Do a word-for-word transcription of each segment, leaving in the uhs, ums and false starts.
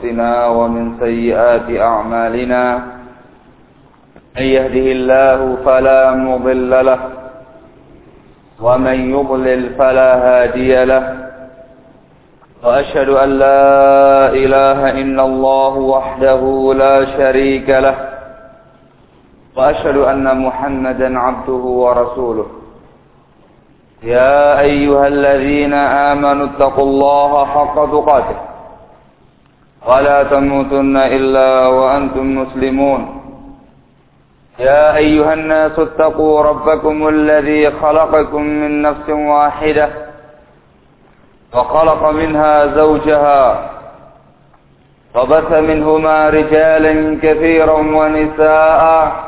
أنفسنا ومن سيئات أعمالنا من يهده الله فلا مضل له ومن يضلل فلا هادي له وأشهد أن لا إله إلا الله وحده لا شريك له وأشهد أن محمدا عبده ورسوله يا أيها الذين آمنوا اتقوا الله حق تقاته ولا تموتن إلا وأنتم مسلمون يا أيها الناس اتقوا ربكم الذي خلقكم من نفس واحدة وخلق منها زوجها وبث منهما رجالا كثيرا ونساء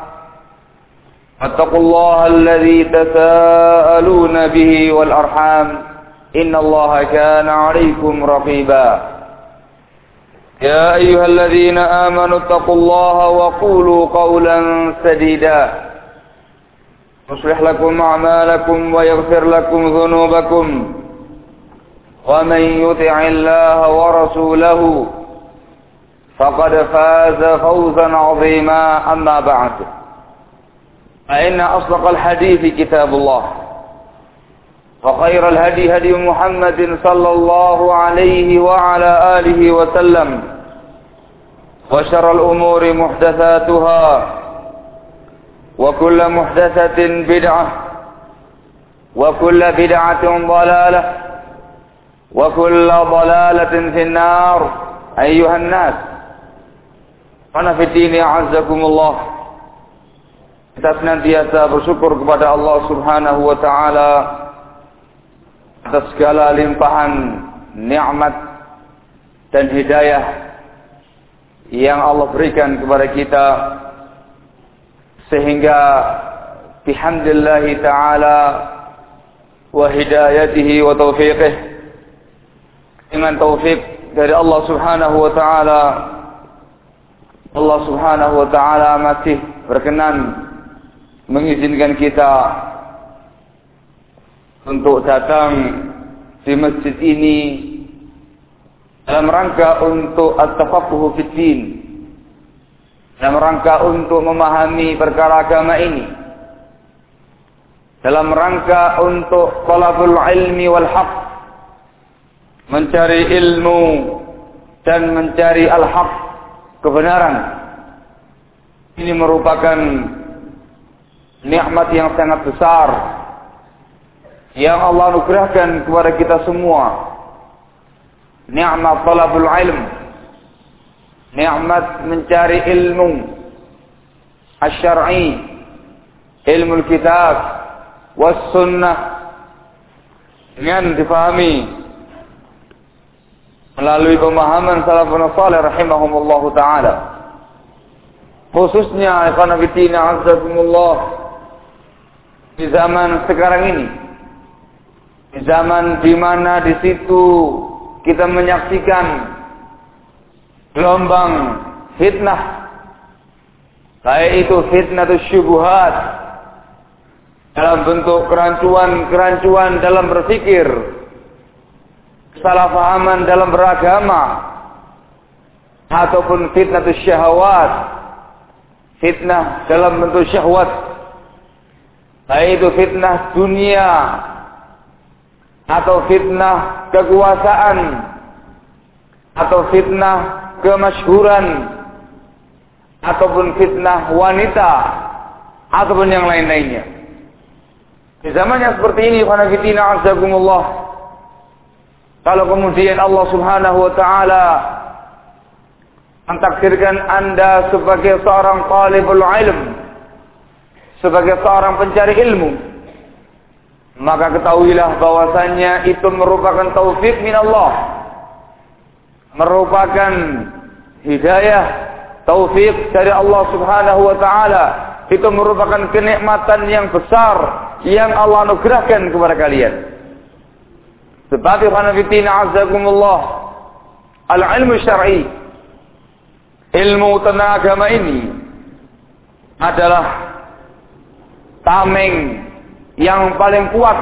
اتقوا الله الذي تساءلون به والأرحام إن الله كان عليكم رقيبا يا أيها الذين آمنوا اتقوا الله وقولوا قولا سديدا يصلح لكم أعمالكم ويغفر لكم ذنوبكم ومن يطع الله ورسوله فقد فاز فوزا عظيما أما بعد فإن أصدق الحديث كتاب الله وخير الهدي هدي محمد صلى الله عليه وعلى آله وسلم وشر الأمور محدثاتها وكل محدثة بدعة وكل بدعة ضلالة وكل ضلالة في النار أيها الناس أنا في الدين أعزكم الله. Kita senantiasa bersyukur kepada Allah Subhanahu wa taala atas segala limpahan nikmat dan hidayah yang Allah berikan kepada kita, sehingga bihamdillah taala wa hidayatihi wa taufiqih, dengan taufik dari Allah Subhanahu wa taala, Allah Subhanahu wa taala masih berkenan mengizinkan kita untuk datang di masjid ini dalam rangka untuk at-tafaqquh fid din, dalam rangka untuk memahami perkara agama ini, dalam rangka untuk talabul ilmi wal haq, mencari ilmu dan mencari al-haq, kebenaran. Ini merupakan nikmat yang sangat besar yang Allah anugerahkan kepada kita semua. Nikmat talabul ilm, nikmat mencari ilmu asy-syar'i, ilmu kitab was sunnah, dengan difahami melalui pemahaman salafun salih rahimahumullahu taala. Khususnya ikhwan fillah azakumullah, di zaman sekarang ini, di zaman di mana di situ kita menyaksikan gelombang fitnah, baik itu fitnah syubhat dalam bentuk kerancuan-kerancuan dalam berpikir, kesalahpahaman dalam beragama, ataupun fitnah syahwat, fitnah dalam bentuk syahwat, baik itu fitnah dunia atau fitnah kekuasaan atau fitnah kemasyhuran ataupun fitnah wanita ataupun yang lain-lainnya. Di zaman yang seperti ini, khanafitina azakumullah, kalau kemudian Allah Subhanahu wa taala mentakdirkan Anda sebagai seorang talibul ilm, sebagai seorang pencari ilmu, maka ketahuilah bahwasannya itu merupakan taufik min Allah, merupakan hidayah, taufik dari Allah Subhanahu wa taala. Itu merupakan kenikmatan yang besar yang Allah anugerahkan kepada kalian. Sebab khanafitina azakumullah, al-ilmu syar'i, ilmu tentang agama ini adalah tameng yang paling kuat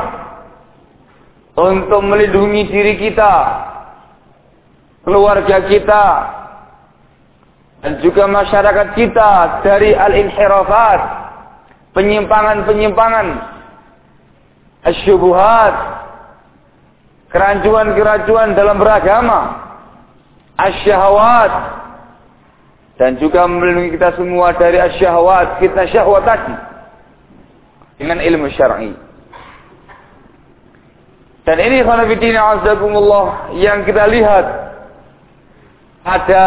untuk melindungi diri kita, keluarga kita, dan juga masyarakat kita dari al-inhirafat, penyimpangan-penyimpangan, asyubuhat, kerancuan-kerancuan dalam beragama, asyahawat, dan juga melindungi kita semua dari asyahawat, fitnah syahwat tadi dengan ilmu syar'i. Dan ini khonafidina azakumullah yang kita lihat ada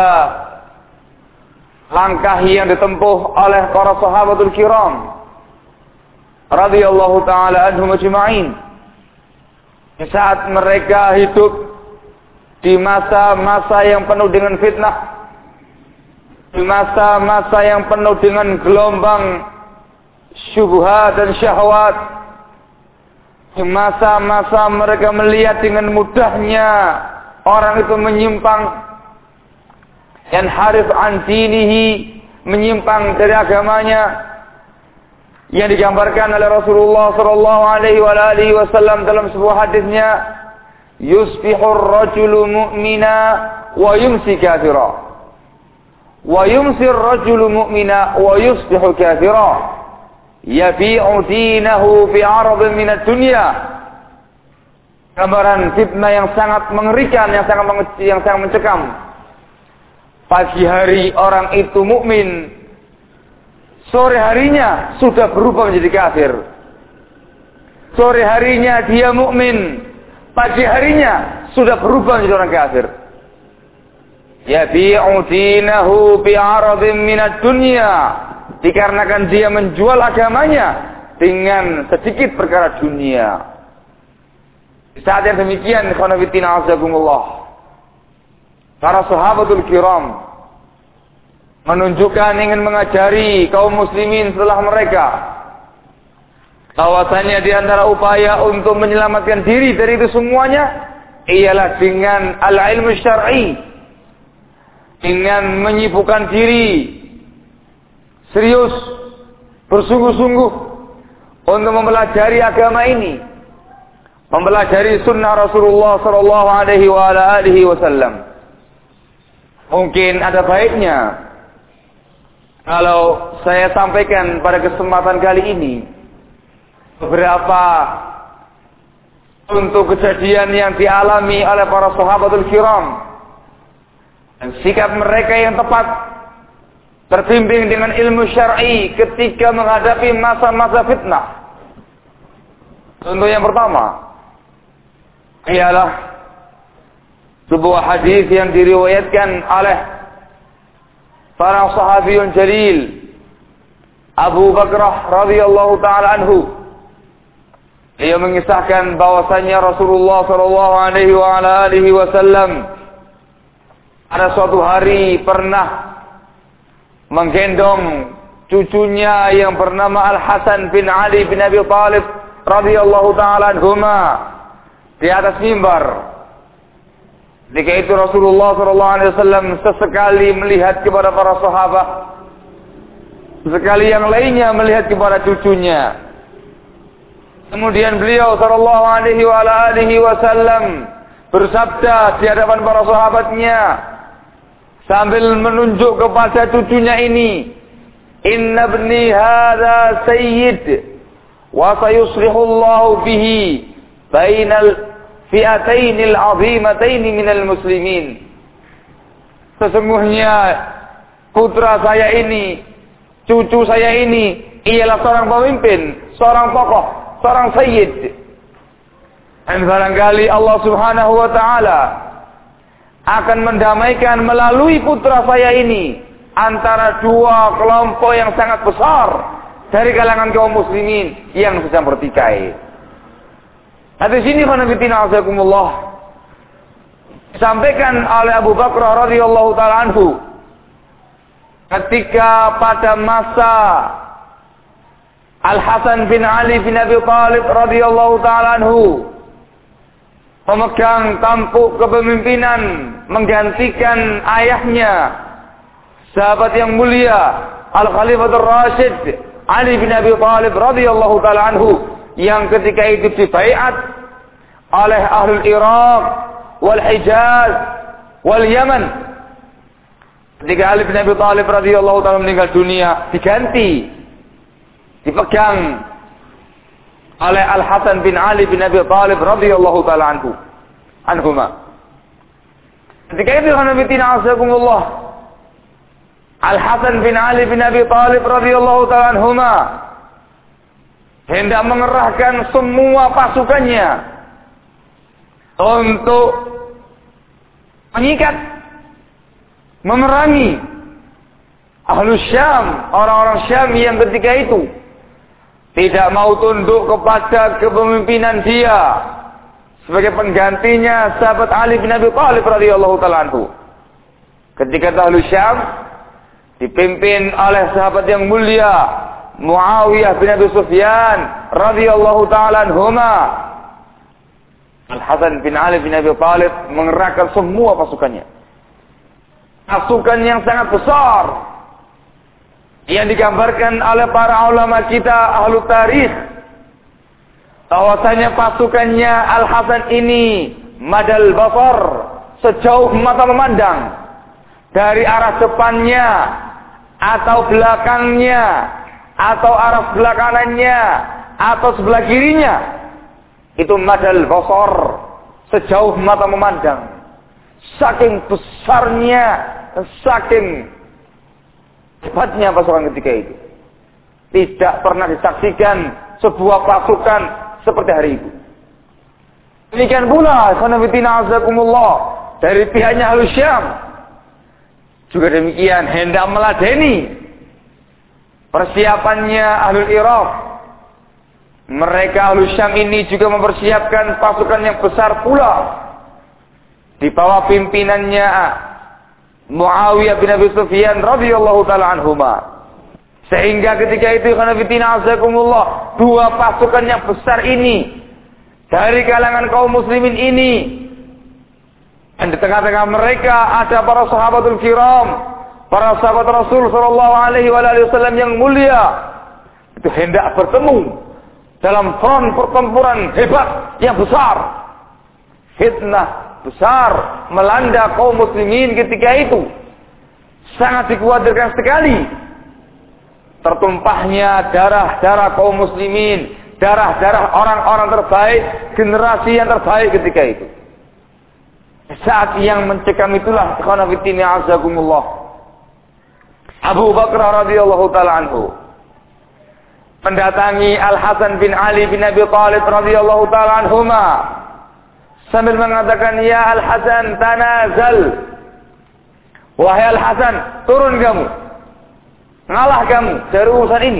langkah yang ditempuh oleh para sahabatul kiram radhiyallahu taala anhum ajma'in saat mereka hidup di masa-masa yang penuh dengan fitnah, di masa-masa yang penuh dengan gelombang syubhat dan syahwat, di masa-masa mereka melihat dengan mudahnya orang itu menyimpang, yanharif an dinihi, menyimpang dari agamanya, yang digambarkan oleh Rasulullah sallallahu alaihi wasallam dalam sebuah hadisnya, yusbihur rajulu mu'mina wa yumsi kafira, wa yumsi ar-rajulu mu'mina wa yusbihu kafira, yabi'u dinahu fi 'aradin min ad-dunya. Gambaran fitnah yang sangat mengerikan, yang sangat yang sangat mencekam. Pagi hari orang itu mukmin, sore harinya sudah berubah menjadi kafir. Sore harinya dia mukmin, pagi harinya sudah berubah menjadi orang kafir. Yabi'u dinahu bi 'aradin min ad-dunya, dikarenakan dia menjual agamanya dengan sedikit perkara dunia. Saat yang demikian, khonafidina azakumullah, para sahabatul kiram menunjukkan ingin mengajari kaum muslimin setelah mereka bahwasanya di antara upaya untuk menyelamatkan diri dari itu semuanya ialah dengan al-ilmu syar'i, dengan menyibukkan diri serius, bersungguh-sungguh untuk mempelajari agama ini, mempelajari sunnah Rasulullah sallallahu alaihi wasallam. Mungkin ada baiknya kalau saya sampaikan pada kesempatan kali ini beberapa untuk kejadian yang dialami oleh para sahabatul kiram dan sikap mereka yang tepat terbimbing dengan ilmu syar'i ketika menghadapi masa-masa fitnah. Contoh yang pertama ialah sebuah hadis yang diriwayatkan oleh seorang sahabiyun jalil Abu Bakrah radhiyallahu taala anhu. Dia mengisahkan bahwasanya Rasulullah sallallahu alaihi wasallam pada suatu hari pernah menggendong cucunya yang bernama Al-Hasan bin Ali bin Abi Thalib radhiyallahu taala anhuma di atas mimbar. Ketika itu Rasulullah sallallahu alaihi wasallam sesekali melihat kepada para sahabat, sesekali yang lainnya melihat kepada cucunya. Kemudian beliau sallallahu alaihi wasallam bersabda di hadapan para sahabatnya sambil menunjuk kepada cucunya ini, "Inna ibni hadza sayyid wa sayuslihu Allahu bihi bainal fi'atainil 'azimataini minal muslimin." Sesungguhnya putra saya ini, cucu saya ini ialah seorang pemimpin, seorang tokoh, seorang sayyid. Dan barangkali Allah Subhanahu wa taala akan mendamaikan melalui putra saya ini antara dua kelompok yang sangat besar dari kalangan kaum muslimin yang sedang bertikai. Nah, di sini khonafidina azakumullah disampaikan oleh Abu Bakrah radhiyallahu taala anhu ketika pada masa Al-Hasan bin Ali bin Abi Thalib radhiyallahu taala anhu memegang tampuk kepemimpinan menggantikan ayahnya, sahabat yang mulia Al-Khalifatul Rasyid Ali bin Abi Thalib radhiyallahu taala anhu, yang ketika itu dibaiat oleh ahlul Iraq wal Hijaz wal Yaman Ketika Ali bin Abi Thalib radhiyallahu taala meninggal dunia, diganti, dipegang oleh Al Hasan bin Ali bin Abi Thalib radhiyallahu taala anhu, anhuma. Ketika itu hanabitina azakumullah, Al Hasan bin Ali bin Abi Thalib radhiyallahu taala anhuma hendak mengerahkan semua pasukannya untuk mengikat, memerangi Ahlus Syam, orang-orang Syam yang ketika itu tidak mau tunduk kepada kepemimpinan dia sebagai penggantinya sahabat Ali bin Abi Thalib radhiyallahu taala anhu. Ketika Ahlus Syam dipimpin oleh sahabat yang mulia Muawiyah bin Abi Sufyan radhiyallahu taala anhuma, Al Hasan bin Ali bin Abi Thalib mengerahkan semua pasukannya. Pasukan yang sangat besar yang digambarkan oleh para ulama kita ahlu tarikh, bahwasanya pasukannya Al Hasan ini madal basar, sejauh mata memandang, dari arah depannya atau belakangnya atau arah sebelah kanannya atau sebelah kirinya, itu madal basar, sejauh mata memandang. Saking besarnya, saking hebatnya pasukan ketika itu, tidak pernah disaksikan sebuah pasukan seperti hari itu. Demikian pula khanafitina azakumullah dari pihaknya Ahlus Syam juga demikian, hendak meladeni persiapannya Ahlul Iraq. Mereka Ahlus Syam ini juga mempersiapkan pasukan yang besar pula di bawah pimpinannya Muawiyah bin Abi Sufyan radhiyallahu taala anhuma. Sehingga ketika itu khanafitina azakumullah, dua pasukan yang besar ini dari kalangan kaum muslimin ini, dan di tengah-tengah mereka ada para sahabatul kiram, para sahabat Rasul sallallahu alaihi wasallam yang mulia, itu hendak bertemu dalam front pertempuran hebat yang besar. Fitnah besar melanda kaum muslimin ketika itu. Sangat dikhawatirkan sekali tertumpahnya darah-darah kaum muslimin, darah-darah orang-orang terbaik, generasi yang terbaik ketika itu. Saat yang mencekam itulah khanafitina azakumullah, Abu Bakar radhiyallahu taala anhu mendatangi Al Hasan bin Ali bin Abi Thalib radhiyallahu taala anhuma sambil mengatakan, "Ya Al Hasan, tanazal. Wahai Al Hasan, turun kamu. Ngalah kamu dari urusan ini.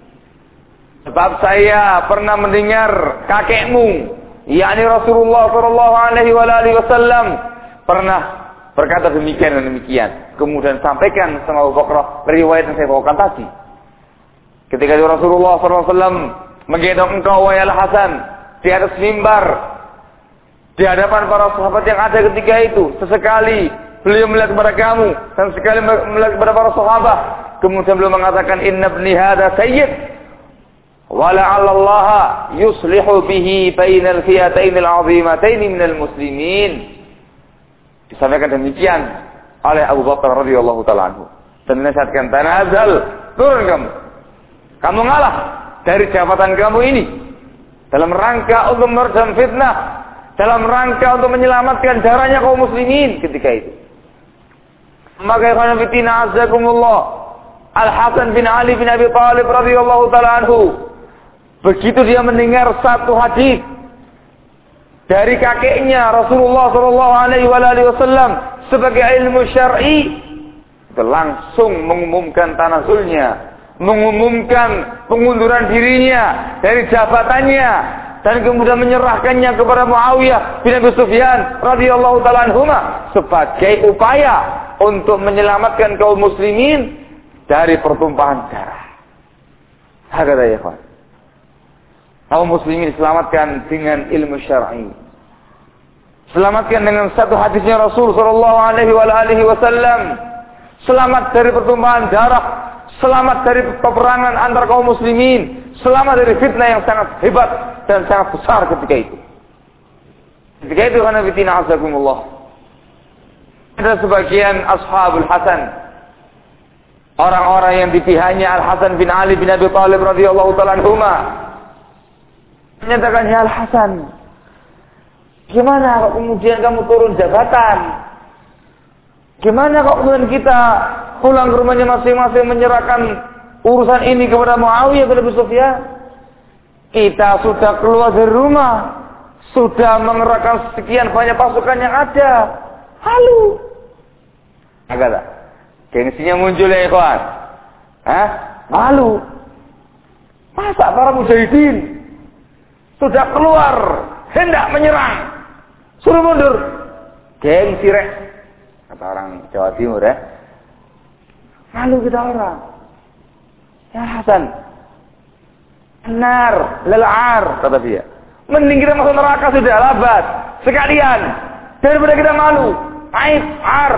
Sebab saya pernah mendengar kakekmu, yakni Rasulullah sallallahu alaihi wasallam pernah berkata demikian dan demikian." Kemudian sampaikan sama Abu Bakar riwayat yang saya bawakan tadi. Ketika Rasulullah sallallahu alaihi wasallam menggendong engkau wahai Al Hasan di atas mimbar di hadapan para sahabat yang ada ketika itu, sesekali beliau melihat kepada kamu dan sekali melihat kepada para sahabat. Kemudian beliau mengatakan, "Inna ibni hadza sayyid wa la'allallaha yuslihu bihi bainal fi'atayn al-'azimatayn minal muslimin." Disampaikan demikian oleh Abu Bakar radhiyallahu taala anhu dan dinasihatkan, "Tanazal, turun kamu. Kamu ngalah dari jabatan kamu ini dalam rangka untuk meredam fitnah, dalam rangka untuk menyelamatkan darahnya kaum muslimin ketika itu." Maka khanafitina azakumullah, Al Hasan bin Ali bin Abi Thalib radhiyallahu taala anhu, begitu dia mendengar satu hadis dari kakeknya Rasulullah sallallahu alaihi wasallam sebagai ilmu syar'i, langsung mengumumkan tanazulnya, mengumumkan pengunduran dirinya dari jabatannya, dan kemudian menyerahkannya kepada Muawiyah bin Abi Sufyan radhiyallahu taala anhuma sebagai upaya untuk menyelamatkan kaum muslimin dari pertumpahan darah. Hakata ya ikhwan. Kaum muslimin diselamatkan dengan ilmu syar'i. Selamatkan dengan satu hadisnya Rasul sallallahu alaihi wasallam. Selamat dari pertumpahan darah, selamat dari peperangan antar kaum muslimin, selamat dari fitnah yang sangat hebat dan sangat besar ketika itu. Ketika itu khanafitina azakumullah, ada sebagian ashabul Hasan orang-orang yang di pihaknya Al-Hasan bin Ali bin Abi Thalib radhiyallahu ta'ala anhuma menyatakan, ya Al-Hasan, gimana kok kemudian kamu turun jabatan? Gimana kok kemudian kita pulang ke rumahnya masing-masing menyerahkan urusan ini kepada Muawiyah bin Abi Sufyan? Kita sudah keluar dari rumah, sudah mengerahkan sekian banyak pasukan yang ada. Halu. Agak tak? Gengsinya muncul ya ikhwan. Hah? Malu. Masa para mujahidin sudah keluar, hendak menyerang, suruh mundur. Gengsi rek. Kata orang Jawa Timur ya. Malu kita orang. Ya Hasan. Benar, lel'ar, kata dia. Mending kita masuk neraka sudah, labat. Sekalian. Daripada kita malu. Aib, ar.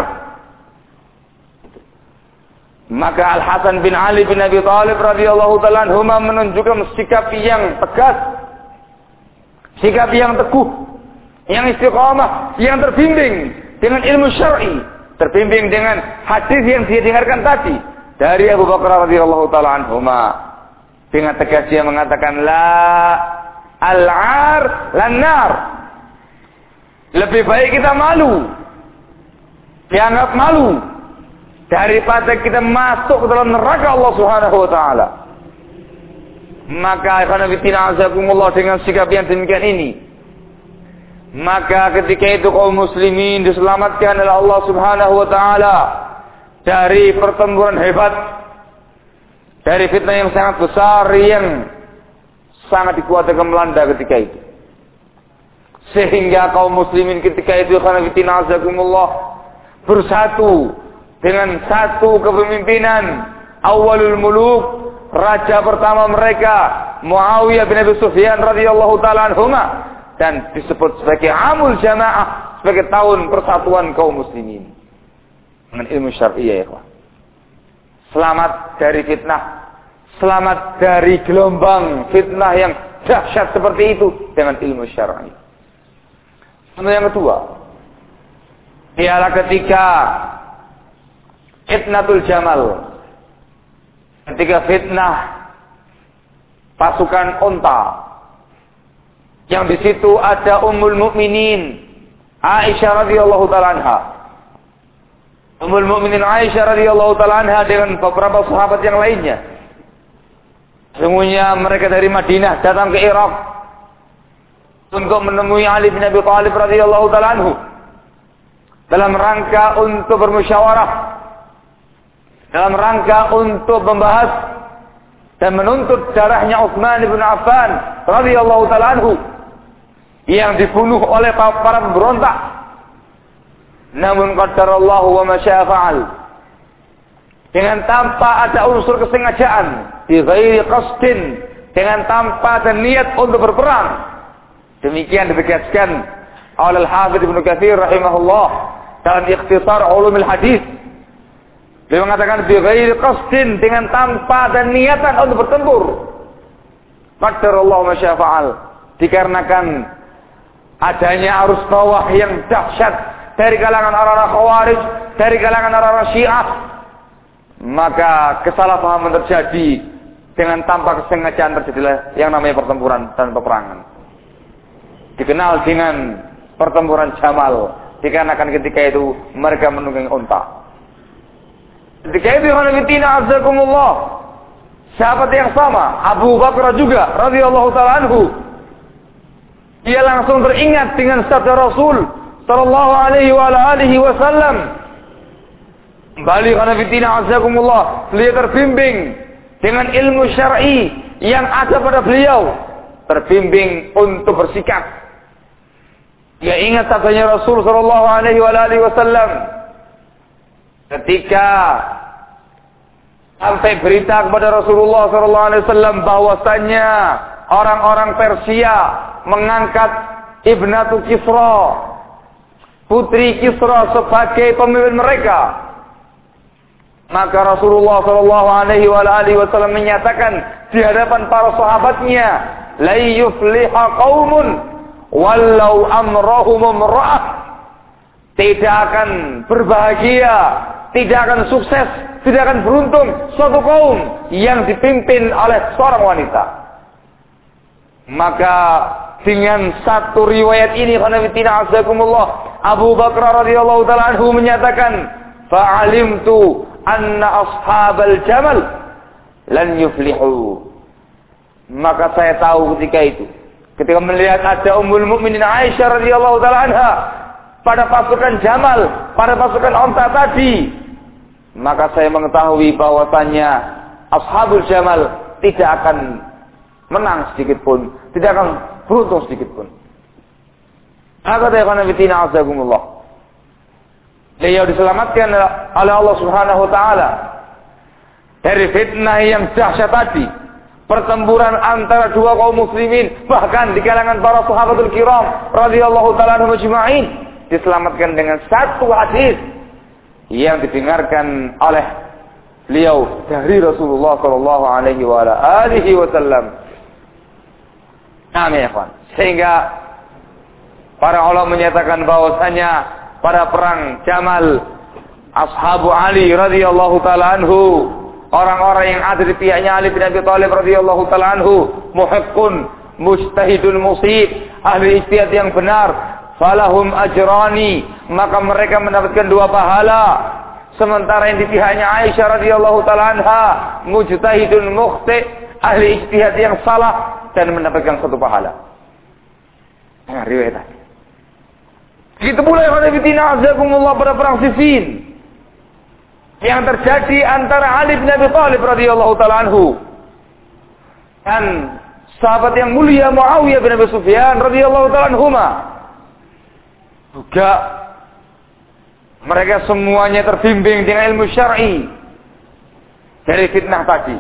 Maka Al-Hasan bin Ali bin Abi Thalib radhiyallahu ta'ala anhuma menunjukkan sikap yang tegas, sikap yang teguh, yang istiqamah, yang terbimbing dengan ilmu syar'i, terbimbing dengan hadis yang dia dengarkan tadi dari Abu Bakar radhiyallahu ta'ala anhuma. Dengan tegas dia mengatakan, la al-ar lan-nar. Lebih baik kita malu, dianggap malu, daripada kita masuk ke dalam neraka Allah Subhanahu wa taala. Maka ikhwanafitina azakumullah, dengan sikap yang demikian ini, maka ketika itu kaum muslimin diselamatkan oleh Allah Subhanahu wa taala dari pertempuran hebat, dari fitnah yang sangat besar yang sangat dikuatkan melanda ketika itu. Sehingga kaum muslimin ketika itu ikhwanafitina azakumullah bersatu dengan satu kepemimpinan awalul muluk, raja pertama mereka Muawiyah bin Abi Sufyan radhiyallahu ta'ala anhuma, dan disebut sebagai amul jamaah, sebagai tahun persatuan kaum muslimin dengan ilmu syar'i ya ikhwan. Selamat dari fitnah, selamat dari gelombang fitnah yang dahsyat seperti itu dengan ilmu syar'i. Yang kedua ialah ketika fitnatul Jamal, ketika fitnah pasukan unta, yang di situ ada Ummul Mukminin Aisyah radhiyallahu taala anha. Ummul Mukminin Aisyah radhiyallahu taala anha dengan beberapa sahabat yang lainnya, semuanya mereka dari Madinah datang ke Irak untuk menemui Ali bin Abi Thalib radhiyallahu taala anhu dalam rangka untuk bermusyawarah, dalam rangka untuk membahas dan menuntut darahnya Utsman bin Affan radhiyallahu taala anhu yang dibunuh oleh para pemberontak. Namun qadarallahu wa ma syaa fa'al, dengan tanpa ada unsur kesengajaan, bi ghairi qasdin, dengan tanpa ada niat untuk berperang. Demikian ditegaskan oleh Al-Hafidz Ibnu Katsir rahimahullah dalam Ikhtisar Ulumul Hadis. Dia mengatakan bi ghairi qasdin, dengan tanpa dan niatan untuk bertempur. Qadarallahu ma syaa fa'al, dikarenakan adanya arus bawah yang dahsyat dari kalangan orang-orang Khawarij, dari kalangan orang-orang Syiah, maka kesalahpahaman terjadi, dengan tanpa kesengajaan terjadilah yang namanya pertempuran dan peperangan. Dikenal dengan pertempuran Jamal, dikarenakan ketika itu mereka menunggangi unta. Ketika itu khanafitina azakumullah, sahabat yang sama Abu Bakar juga radhiyallahu taala anhu, dia langsung teringat dengan sabda Rasul sallallahu alaihi wa alihi wasallam. Kembali khanafitina azakumullah, beliau terbimbing dengan ilmu syar'i yang ada pada beliau, terbimbing untuk bersikap. Dia ingat sabdanya Rasul sallallahu alaihi wa alihi wasallam ketika sampai berita kepada Rasulullah sallallahu alaihi wasallam bahwasannya orang-orang Persia mengangkat Ibnatu Kisra, putri Kisra, sebagai pemimpin mereka. Maka Rasulullah sallallahu alaihi wa alihi wasallam menyatakan di hadapan para sahabatnya, la yufliha qaumun walau amrahum imra'ah, tidak akan berbahagia tidak akan sukses, tidak akan beruntung suatu kaum yang dipimpin oleh seorang wanita. Maka dengan satu riwayat ini, khanafitina azakumullah, Abu Bakar radhiyallahu taala anhu menyatakan, fa'alimtu anna ashabal jamal lan yuflihu. Maka saya tahu ketika itu, ketika melihat ada Ummul Mukminin Aisyah radhiyallahu taala anha pada pasukan Jamal, pada pasukan onta tadi, maka saya mengetahui bahwasannya ashabul Jamal tidak akan menang sedikit pun, tidak akan beruntung sedikit pun. Maka ta'ala bitina azakumullah, beliau diselamatkan oleh Allah Subhanahu wa taala dari fitnah yang dahsyat tadi, pertempuran antara dua kaum muslimin, bahkan di kalangan para sahabatul kiram radhiyallahu taala anhum ajma'in, diselamatkan dengan satu hadis yang didengarkan oleh beliau dari Rasulullah sallallahu alaihi wa alihi wasallam. Amin ya ikhwan. Sehingga para ulama menyatakan bahwasanya pada perang Jamal, ashabu Ali radhiyallahu taala anhu, orang-orang yang ada di pihaknya Ali bin Abi Thalib radhiyallahu taala anhu, muhiqqun mujtahidul musib, ahli ijtihad yang benar, falahum ajrani, maka mereka mendapatkan dua pahala. Sementara yang di pihaknya Aisyah radhiyallahu taala anha, mujtahidul mukhti, ahli ijtihad yang salah, dan mendapatkan satu pahala. Nah, riwayat tadi. Begitu pula yang ada bitina azakumullah pada perang Siffin yang terjadi antara Ali bin Abi Thalib radhiyallahu taala anhu dan sahabat yang mulia Muawiyah bin Abi Sufyan radhiyallahu taala anhuma. Juga mereka semuanya terbimbing dengan ilmu syar'i dari fitnah tadi.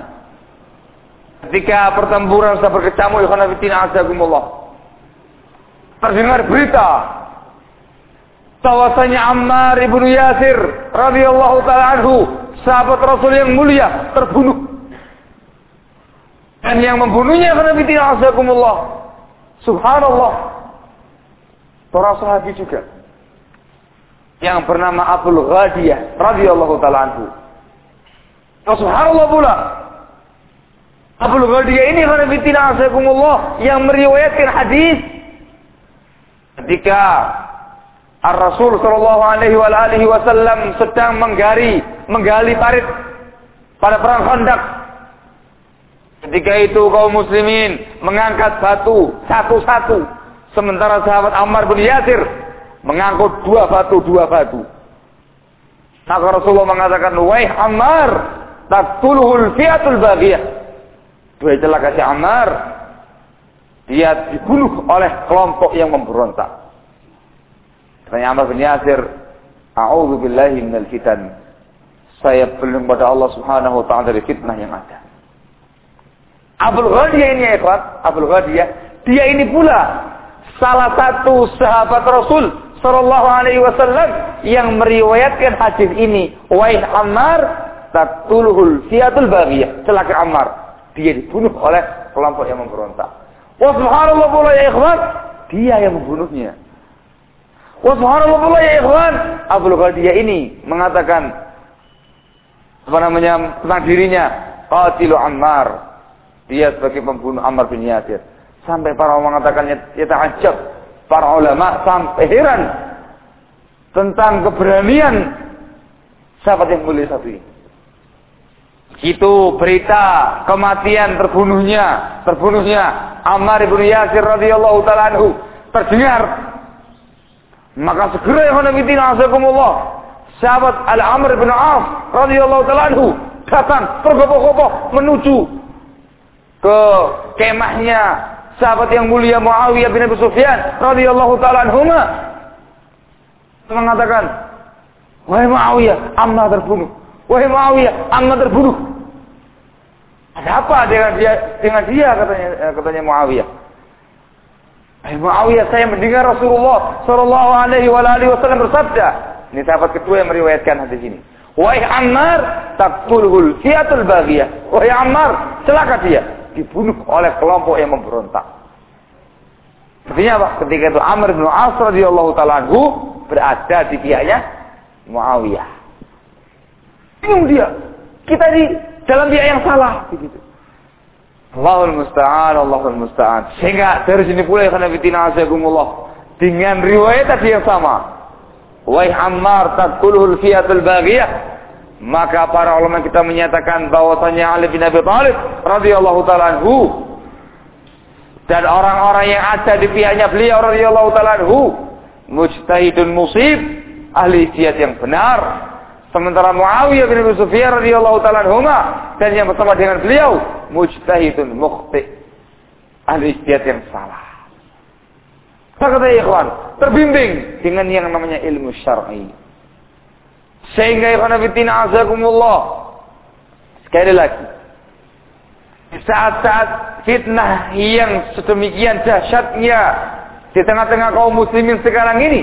Ketika pertempuran sudah berkecamuk, ikhwan fillah azakumullah, terdengar berita bahwasanya Ammar ibnu Yasir radhiyallahu taala anhu, sahabat Rasul yang mulia, terbunuh. Dan yang membunuhnya, ikhwan fillah azakumullah, subhanallah, para sahabat juga yang bernama Abul Ghadiyah radhiyallahu taala anhu. Oh, subhanallah pula, Abul Ghadiyah ini khanafitina azakumullah yang meriwayatkan hadis ketika Ar-Rasul sallallahu alaihi wa alihi wasallam sedang menggali menggali parit pada perang Khandaq. Ketika itu kaum muslimin mengangkat batu satu-satu, sementara sahabat Ammar bin Yasir mengangkut dua batu dua batu. Maka Rasulullah mengatakan, "Wahai Ammar, taqtuluhul fi'atul baghiyah." Dua celaka si Ammar, dia dibunuh oleh kelompok yang memberontak. Tanya Ammar bin Yasir, "A'udzu billahi minal fitan." Saya berlindung pada Allah Subhanahu wa taala dari fitnah yang ada. Abul Ghadiyah ini ya ikhwan, Abul Ghadiyah, dia ini pula salah satu sahabat Rasul sallallahu alaihi wasallam yang meriwayatkan hadis ini. Wahai Ammar, taqtuluhul fi'atul baghiyah. Celaka Ammar, dia dibunuh oleh kelompok yang memberontak. Wa subhanallah pula ya ikhwan, dia yang membunuhnya. Wa subhanallah pula ya ikhwan, Abul Ghadiyah ini mengatakan apa namanya tentang dirinya, qatilu Ammar, dia sebagai pembunuh Ammar bin Yasir. Sampai para ulama mengatakannya, ya ta'ajab, para ulama sampai heran tentang keberanian sahabat yang mulia satu ini. Itu berita kematian terbunuhnya, terbunuhnya Ammar bin Yasir radhiyallahu taala anhu terdengar. Maka segera ya khanafitina azakumullah, sahabat Al-Amr bin Auf radhiyallahu taala anhu datang tergopoh-gopoh menuju ke kemahnya sahabat yang mulia Muawiyah bin Abi Sufyan radhiyallahu taala anhuma, mengatakan, "Wahai Muawiyah, Ammar terbunuh. Wahai Muawiyah, Ammar terbunuh." Ada apa dengan dia? Dengan dia katanya katanya Muawiyah. "Wahai Muawiyah, saya mendengar Rasulullah sallallahu alaihi wasallam bersabda." Ini sahabat kedua yang meriwayatkan hadis ini. "Wahai Ammar, taqtuluhul fi'atul baghiyah." Wahai Ammar, celaka dia, dibunuh oleh kelompok yang memberontak. Artinya apa? Ketika itu Amr bin As radhiyallahu taala anhu berada di pihaknya Muawiyah. Bingung dia. Kita di dalam pihak yang salah. Begitu. Allahul musta'an, Allahul musta'an. Sehingga dari sini pula ya khanafitina azakumullah. Dengan riwayat tadi yang sama. Wahai Ammar taqtuluhul fi'atul baghiyah. Maka para ulama kita menyatakan bahwasanya Ali bin Abi Thalib radhiyallahu ta'ala anhu dan orang-orang yang ada di pihaknya beliau radhiyallahu ta'ala anhu mujtahidun musib, ahli ijtihad yang benar. Sementara Muawiyah bin Abi Sufyan radhiyallahu ta'ala anhuma dan yang bersama dengan beliau mujtahidun mukhti, ahli ijtihad yang salah. Maka kata ikhwan, terbimbing dengan yang namanya ilmu syar'i. Sehingga ikhwan fillah azakumullah, sekali lagi, di saat-saat fitnah yang sedemikian dahsyatnya di tengah-tengah kaum muslimin sekarang ini,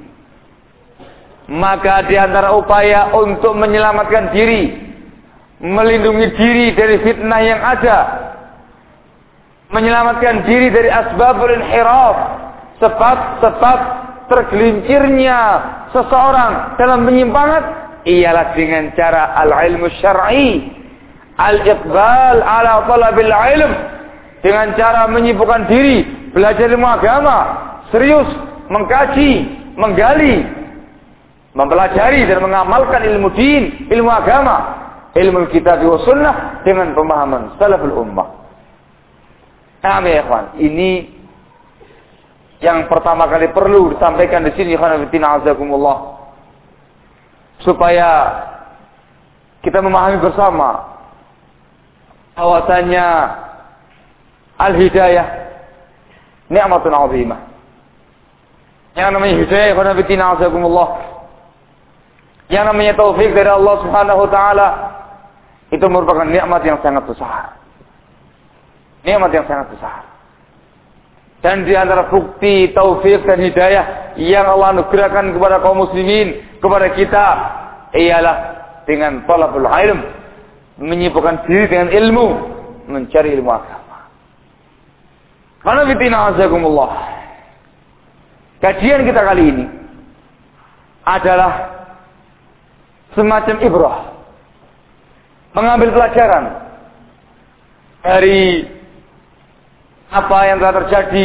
maka di antara upaya untuk menyelamatkan diri, melindungi diri dari fitnah yang ada, menyelamatkan diri dari asbabul inhiraf, sebab-sebab tergelincirnya seseorang dalam penyimpangan, ialah dengan cara al-ilmu syar'i, al-iqbal ala talabil ilm, dengan cara menyibukkan diri belajar ilmu agama, serius mengkaji, menggali, mempelajari dan mengamalkan ilmu din, ilmu agama, ilmu kitab wa sunnah dengan pemahaman salaful ummah. Nah, ya ikhwan, ini yang pertama kali perlu disampaikan di sini, khanafitina azakumullah, supaya kita memahami bersama bahwasanya al-hidayah nikmatun azimah. Yang namanya hidayah, khanafitina azakumullah, yang namanya taufik dari Allah Subhanahu wa taala, itu merupakan nikmat yang sangat besar. Nikmat yang sangat besar. Dan di antara bukti taufik dan hidayah yang Allah anugerahkan kepada kaum muslimin, kepada kita, ialah dengan talabul ilm, menyibukkan diri dengan ilmu, mencari ilmu agama. Karena fitina azakumullah, kajian kita kali ini adalah semacam ibrah, mengambil pelajaran dari apa yang telah terjadi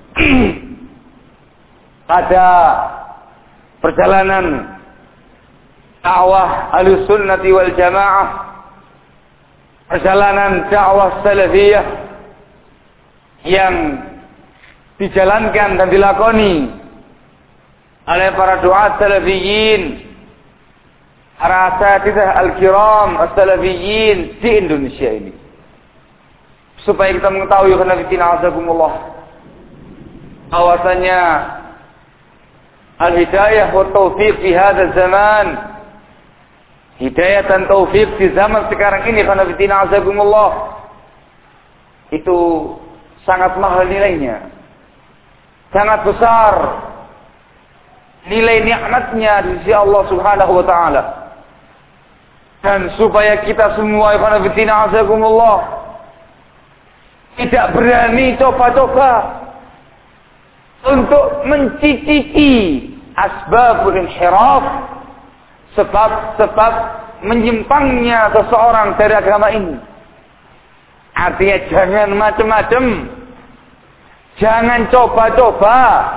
pada perjalanan dakwah Ahlussunnati wal Jamaah, perjalanan dakwah salafiyah yang dijalankan dan dilakoni oleh para duat salafiyin, para asatidzah al-kiram as-salafiyin di Indonesia ini. Supaya kita mengetahui khanafitina azakumullah, bahwasanya al-hidayah wa taufiq fi hadzal zaman, hidayah dan taufik di zaman sekarang ini, khanafitina azakumullah, itu sangat mahal nilainya, sangat besar nilai nikmatnya di sisi Allah Subhanahu wa taala. Dan supaya kita semua khanafitina azakumullah tidak berani coba-coba untuk mencicipi asbabul inhiraf, sebab-sebab menyimpangnya seseorang dari agama ini. Artinya jangan macam-macam, jangan coba-coba,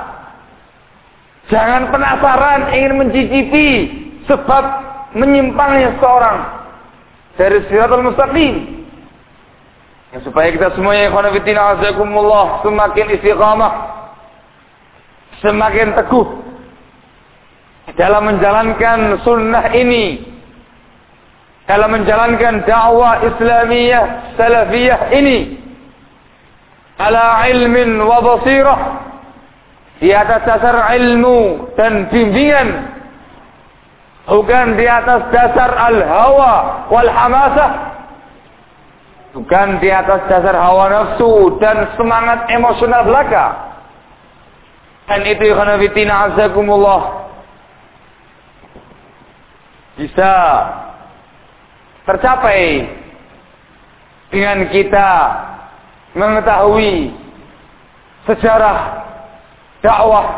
jangan penasaran ingin mencicipi sebab menyimpangnya seseorang dari siratal mustaqim. Ya, supaya kita semuanya khanafitina azakumullah semakin istiqamah, semakin teguh dalam menjalankan sunnah ini, dalam menjalankan dakwah Islamiyah salafiyah ini, ala ilmin wa basirah, di atas dasar ilmu dan bimbingan, bukan di atas dasar al-hawa wal hamasah, bukan di atas dasar hawa nafsu dan semangat emosional belaka. Dan itu khanafitina azakumullah bisa tercapai dengan kita mengetahui sejarah dakwah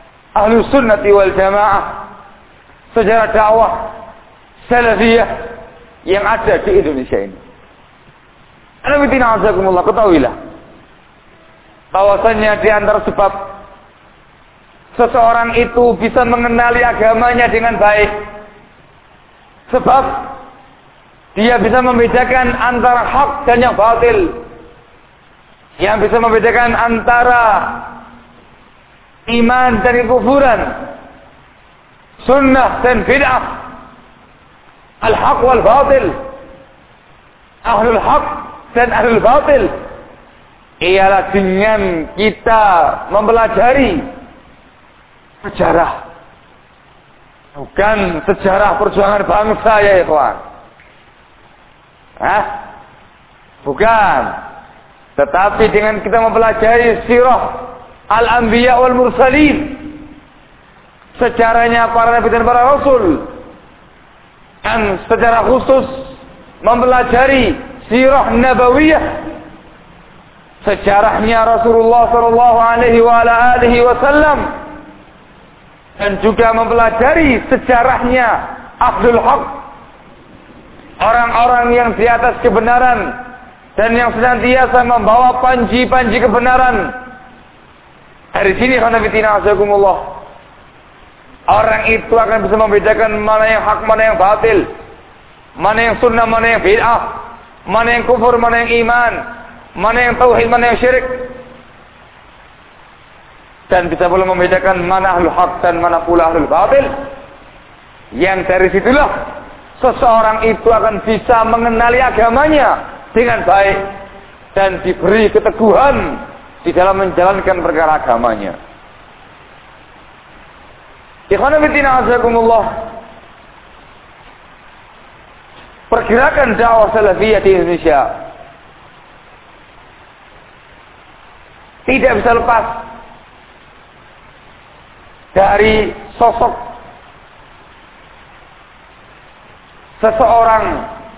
Ahlussunnati wal Jamaah, sejarah dakwah salafiyah yang ada di Indonesia ini. Alhamdulillah, ketahuilah bahwasanya di antara sebab seseorang itu bisa mengenali agamanya dengan baik, sebab dia bisa membedakan antara hak dan yang batil, yang bisa membedakan antara iman dan kekufuran, sunnah dan bid'ah, al-haq wal batil, ahlul haq dan ahlul batil, ialah dengan kita mempelajari sejarah, bukan sejarah perjuangan bangsa ya ikhwan. Hah? Bukan. Tetapi dengan kita mempelajari sirah al-anbiya wal mursalin, sejarahnya para nabi dan para rasul, dan secara khusus mempelajari sirah nabawiyah, sejarahnya Rasulullah sallallahu alaihi wa ala alihi wasallam, dan juga mempelajari sejarahnya ahlul haq, orang-orang yang di atas kebenaran dan yang senantiasa membawa panji-panji kebenaran. Dari sini khanafitina azakumullah, orang itu akan bisa membedakan mana yang hak, mana yang batil, mana yang sunnah, mana yang bid'ah, mana yang kufur, mana yang iman, mana yang tauhid, mana yang syirik, dan bisa pula membedakan mana ahlul haq dan mana pula ahlul batil. Yang dari situlah seseorang itu akan bisa mengenali agamanya dengan baik dan diberi keteguhan di dalam menjalankan perkara agamanya. Ikhwan fillah azakumullah, pergerakan dakwah salafiyah di Indonesia tidak bisa lepas dari sosok seseorang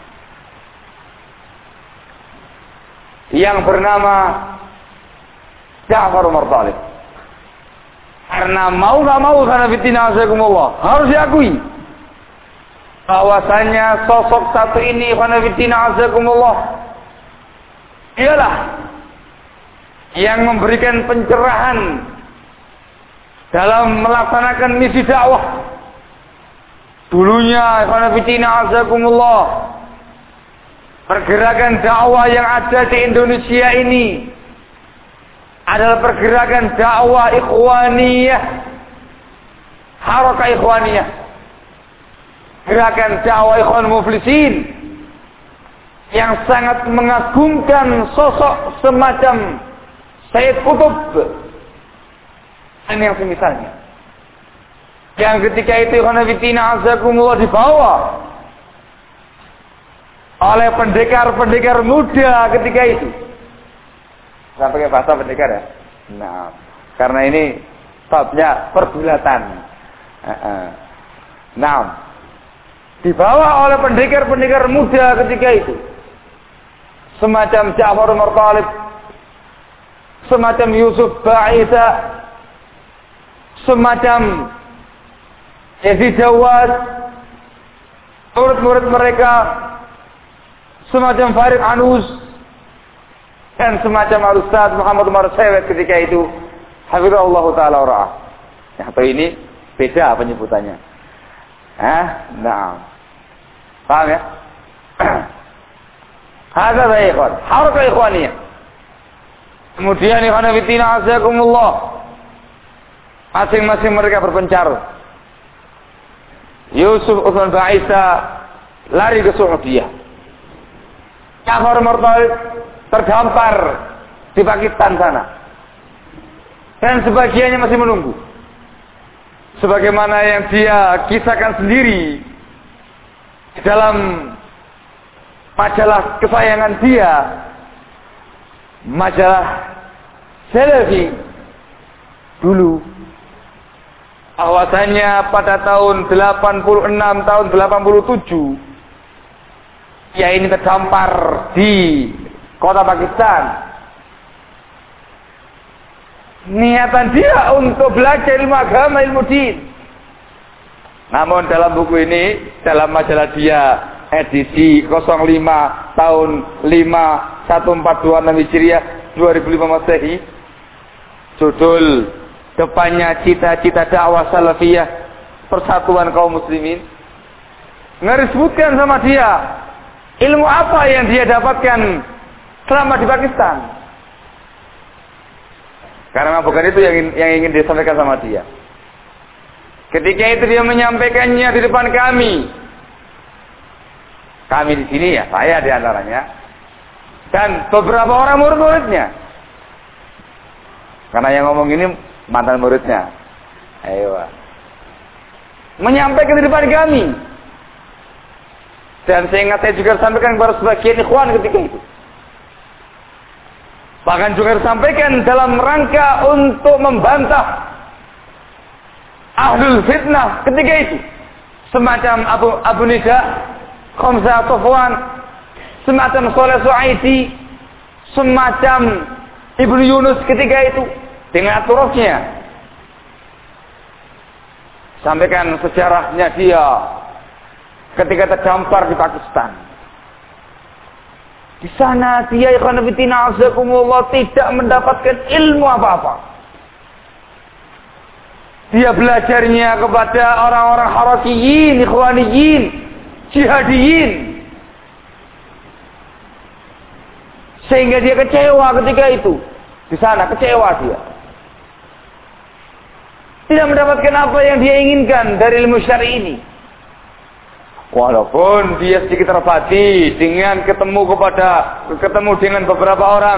yang bernama Ja'far Umar Thalib. Karena mau gak mau, karena fitina azakumullah, harus diakui bahwasanya sosok satu ini, karena fitina azakumullah, ialah yang memberikan pencerahan dalam melaksanakan misi dakwah. Dulunya, karena fitina azakumullah, pergerakan dakwah yang ada di Indonesia ini adalah pergerakan dakwah ikhwaniyah, harakah ikhwaniyah, gerakan dakwah ikhwan muflisin yang sangat mengagumkan sosok semacam Sayyid Qutb dan yang semisalnya, yang ketika itu ikhwan fillah azakumullah dibawa oleh pendekar-pendekar muda ketika itu. Saya pakai bahasa pendekar ya. Nah, karena ini babnya perbulatan. Nah, dibawa oleh pendekar-pendekar muda ketika itu, semacam Ja'far Umar Thalib, semacam Yusuf Ba'isa, semacam Yazid Jawad, murid-murid mereka, semacam Farid Anus, dan semacam Al-Ustaz Muhammad Umar Sewet ketika itu, hafizahullah ta'ala wara'ah. Yang atau ini beda penyebutannya. Hah? Nah, paham ya? Hadza ya ikhwan, harakah ikhwaniyah. Kemudian ikhwan fillah azakumullah, masing-masing mereka berpencar. Yusuf Utsman Ba'isa lari ke Saudiyah. Ja'far Umar Thalib terdampar di Pakistan sana, dan sebagiannya masih menunggu, sebagaimana yang dia kisahkan sendiri dalam majalah kesayangan dia, majalah Salafi dulu, bahwasanya pada tahun delapan puluh enam, tahun delapan puluh tujuh, ya ini terdampar di kota Pakistan. Niatan dia untuk belajar ilmu agama, ilmu din. Namun dalam buku ini, dalam majalah dia edisi nol lima tahun lima satu empat dua enam Hijriah dua ribu lima Masehi. Judul depannya cita-cita dakwah salafiyah persatuan kaum muslimin. Ngerisbutkan sama dia ilmu apa yang dia dapatkan selama di Pakistan. Karena bukan itu yang, yang ingin disampaikan sama dia. Ketika itu dia menyampaikannya di depan kami. Kami di sini ya, saya di antaranya. Dan beberapa orang murid-muridnya. Karena yang ngomong ini mantan muridnya. Ayo. Menyampaikan di depan kami. Dan saya ingat saya juga sampaikan kepada sebagian ikhwan ketika itu. Bahkan juga disampaikan dalam rangka untuk membantah ahlul fitnah ketika itu. Semacam Abu, Abu Nida, Khamzah Sofwan, semacam Soleh Suaidi, semacam Ibnu Yunus ketika itu. Dengan aturufnya. Sampaikan sejarahnya dia ketika terdampar di Pakistan. Di sana dia ikhwan fillah azakumullah tidak mendapatkan ilmu apa-apa. Dia belajarnya kepada orang-orang harakiyin, ikhwaniyin, jihadiyin. Sehingga dia kecewa ketika itu. Di sana kecewa dia. Tidak mendapatkan apa yang dia inginkan dari ilmu syar'i ini. Walaupun dia sedikit terpati dengan ketemu kepada ketemu dengan beberapa orang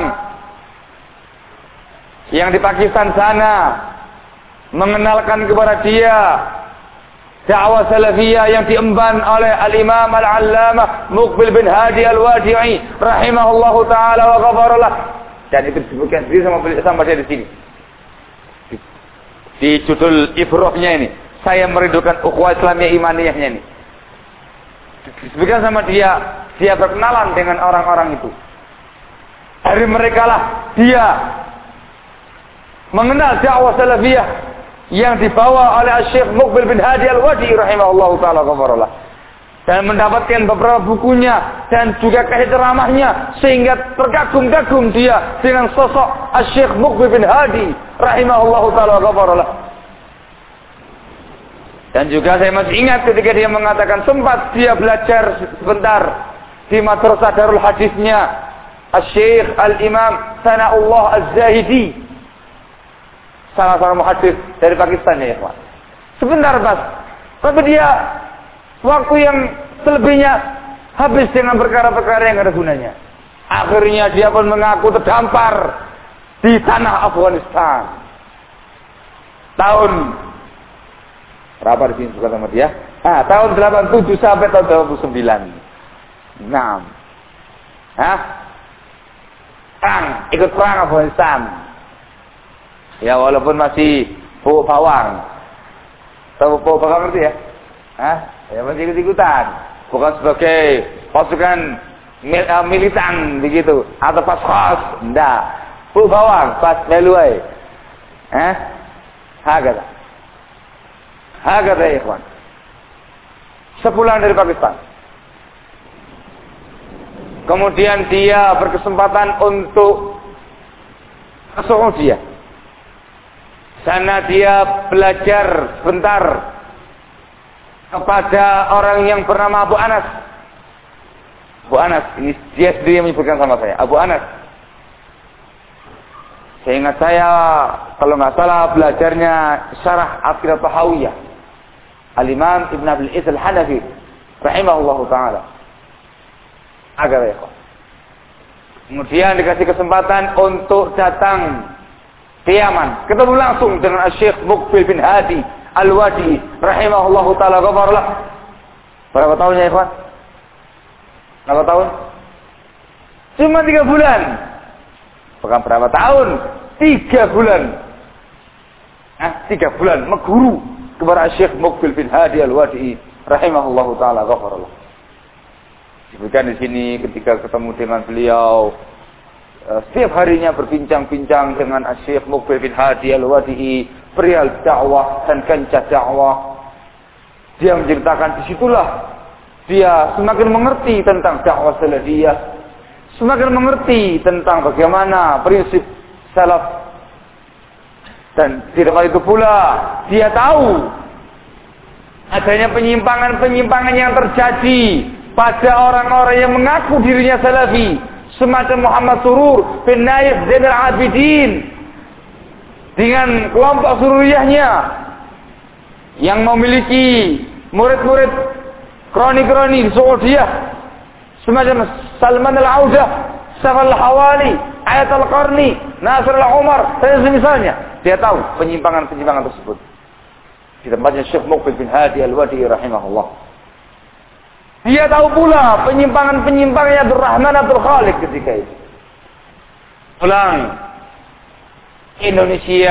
yang di Pakistan sana mengenalkan kepada dia dakwah salafiyah yang diemban oleh Al-Imam Al-Allamah Muqbil bin Hadi Al-Wadi'i rahimahullahu taala wa ghafarallah. Dan itu disebutkan sendiri sama sama dia di sini. Di, di judul Ibrahnya ini, saya merindukan ukhuwah Islamiyah imaniyahnya ini. Disebutkan sama dia, dia berkenalan dengan orang-orang itu. Dari mereka lah dia mengenal dakwah salafiyah yang dibawa oleh Syekh Muqbil bin Hadi Al-Wadi'i rahimahullahu taala ghafarallah. Dan mendapatkan beberapa bukunya dan juga ceramahnya sehingga terkagum-kagum dia dengan sosok Syekh Muqbil bin Hadi rahimahullahu taala ghafarallah. Dan juga saya masih ingat ketika dia mengatakan sempat dia belajar sebentar di madrasah Darul Hadisnya Syekh Al-Imam Sana'ullah Az-Zahidi, salah seorang muhaddis dari Pakistan ya, Pak. Sebentar, Mas. Tapi dia waktu yang selebihnya habis dengan perkara-perkara yang ada gunanya. Akhirnya dia pun mengaku terdampar di tanah Afghanistan. Tahun berapa di sini juga sama dia? Ah, tahun delapan puluh tujuh sampai tahun delapan puluh sembilan. Nah. Hah? Perang, ikut perang Afghanistan. Ya walaupun masih bawa bawang. Tahu bawa bawang ngerti ya? Hah? Ya masih ikut-ikutan. Bukan sebagai pasukan mil, uh, militan begitu atau pas-pas. Enggak. Bawa bawang, pas meluai. Hah? Hagata. Hagata ya ikhwan. Sepulang dari Pakistan. Kemudian dia berkesempatan untuk ke Saudi. Sana dia belajar sebentar kepada orang yang bernama Abu Anas. Abu Anas, ini dia sendiri yang menyebutkan sama saya. Abu Anas. Saya ingat saya, kalau nggak salah belajarnya Syarah Aqidah Tahawiyah. Al-Imam Ibn Abil Is Al-Hanafi rahimahullahu ta'ala. Agar ya. Kemudian dikasih kesempatan untuk datang ke Yaman. Ketemu langsung dengan Syekh Muqbil bin Hadi Al-Wadi'i rahimahullahu ta'ala ghafarlah. Berapa tahunnya ikhwan? Berapa tahun? Cuma tiga bulan. Bukan berapa tahun? Tiga bulan. Ah, tiga bulan mengguru kepada Syekh Muqbil bin Hadi Al-Wadi'i rahimahullahu ta'ala ghafarlah. Disebutkan di sini ketika ketemu dengan beliau, setiap harinya berbincang-bincang dengan Syekh Muqbil bin Hadi Al-Wadi'i perihal dakwah dan kancah dakwah. Dia menceritakan disitulah dia semakin mengerti tentang dakwah salafiyah, semakin mengerti tentang bagaimana prinsip salaf. Dan tidak itu pula dia tahu adanya penyimpangan-penyimpangan yang terjadi pada orang-orang yang mengaku dirinya salafi, semacam Muhammad Surur bin Naif Zainal Abidin dengan kelompok sururiyahnya yang memiliki murid-murid kroni-kroni di Saudiyah, semacam Salman Al-Audah, Safal Al-Hawali, Ayat Al-Qarni, Nasr Al-Umar, dan semisalnya. Dia tahu penyimpangan-penyimpangan tersebut. Di tempatnya Syekh Muqbil bin Hadi Al-Wadi rahimahullah. Dia tahu pula penyimpangan-penyimpangannya Abdul Rahman Abdul Khaliq ketika itu. Pulang Indonesia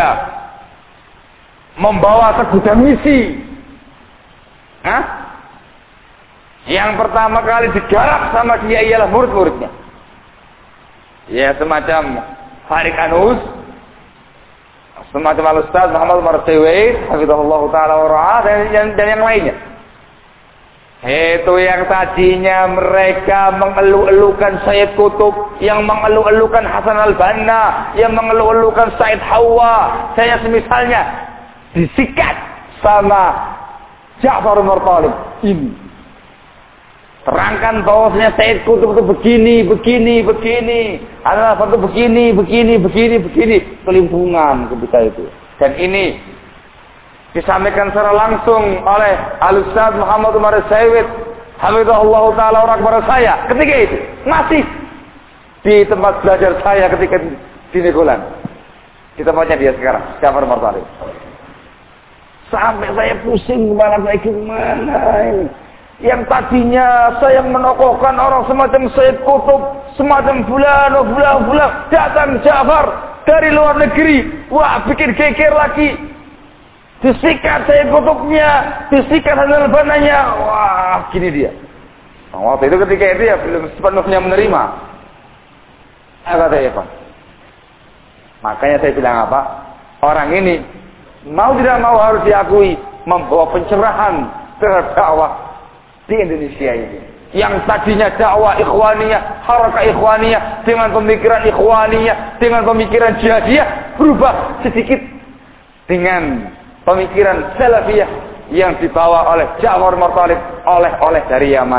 membawa segudang misi. Hah? Yang pertama kali digarap sama dia ialah murid-muridnya. Ya, semacam Farid Anus, semacam Al-Ustaz Muhammad Marsiwait, hafizahullah ta'ala wa ra'ah, dan, dan yang lainnya. Itu yang tadinya mereka mengeluh-elukan Sayyid Qutb, yang mengeluh-elukan Hasan Al-Banna, yang mengeluh-elukan Said Hawa, saya semisalnya disikat sama Ja'far Umar Talib ini. Terangkan bahwasanya Sayyid Qutb itu begini, begini, begini. Adalah satu begini, begini, begini, begini. Kelimpungan ketika itu. Dan ini disampaikan secara langsung oleh Al-Ustaz Muhammad Umar Sayyid, hafizahullah ta'ala orang kepada saya. Ketika itu. Masih di tempat belajar saya ketika di Negolan. Di tempatnya dia sekarang. Ja'far Umar Talib. Sampai saya pusing kepala saya gimana ini. Yang tadinya saya menokohkan orang semacam Sayyid Qutb, semacam bulan, bulan, bulan, datang Ja'far dari luar negeri, wah bikin geger lagi, disikat Sayyid Qutbnya, disikat Hasan Al-Bannanya, wah gini dia. Nah, waktu itu ketika itu ya belum sepenuhnya menerima. Apa saya Pak? Makanya saya bilang apa? Orang ini mau tidak mau harus diakui membawa pencerahan terhadap dakwah di Indonesia ini. Yang tadinya dakwah ikhwaniyah, harakah ikhwaniyah, dengan pemikiran ikhwaniyah, dengan pemikiran jihadiyah, berubah sedikit dengan pemikiran salafiyah yang dibawa oleh Ja'far Umar Talib, oleh-oleh dari Yaman.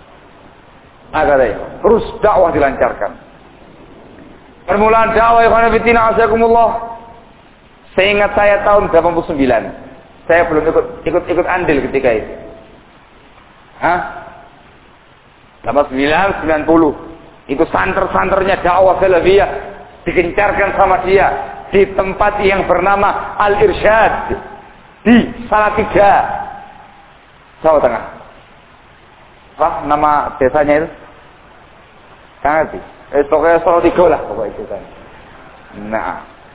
Agar terus dakwah dilancarkan. Permulaan dakwah ikhwan fillah azakumullah. Saya ingat saya tahun delapan puluh sembilan. Saya belum ikut ikut ikut andil ketika itu. Hah? delapan puluh sembilan, sembilan puluh. Itu santer-santernya dakwah salafiyah digencarkan sama dia di tempat yang bernama Al-Irsyad di Salatiga, Jawa Tengah. Apa nama desanya itu? Ngerti? Eh, pokoknya Salatiga lah pokoknya itu kan. Nah.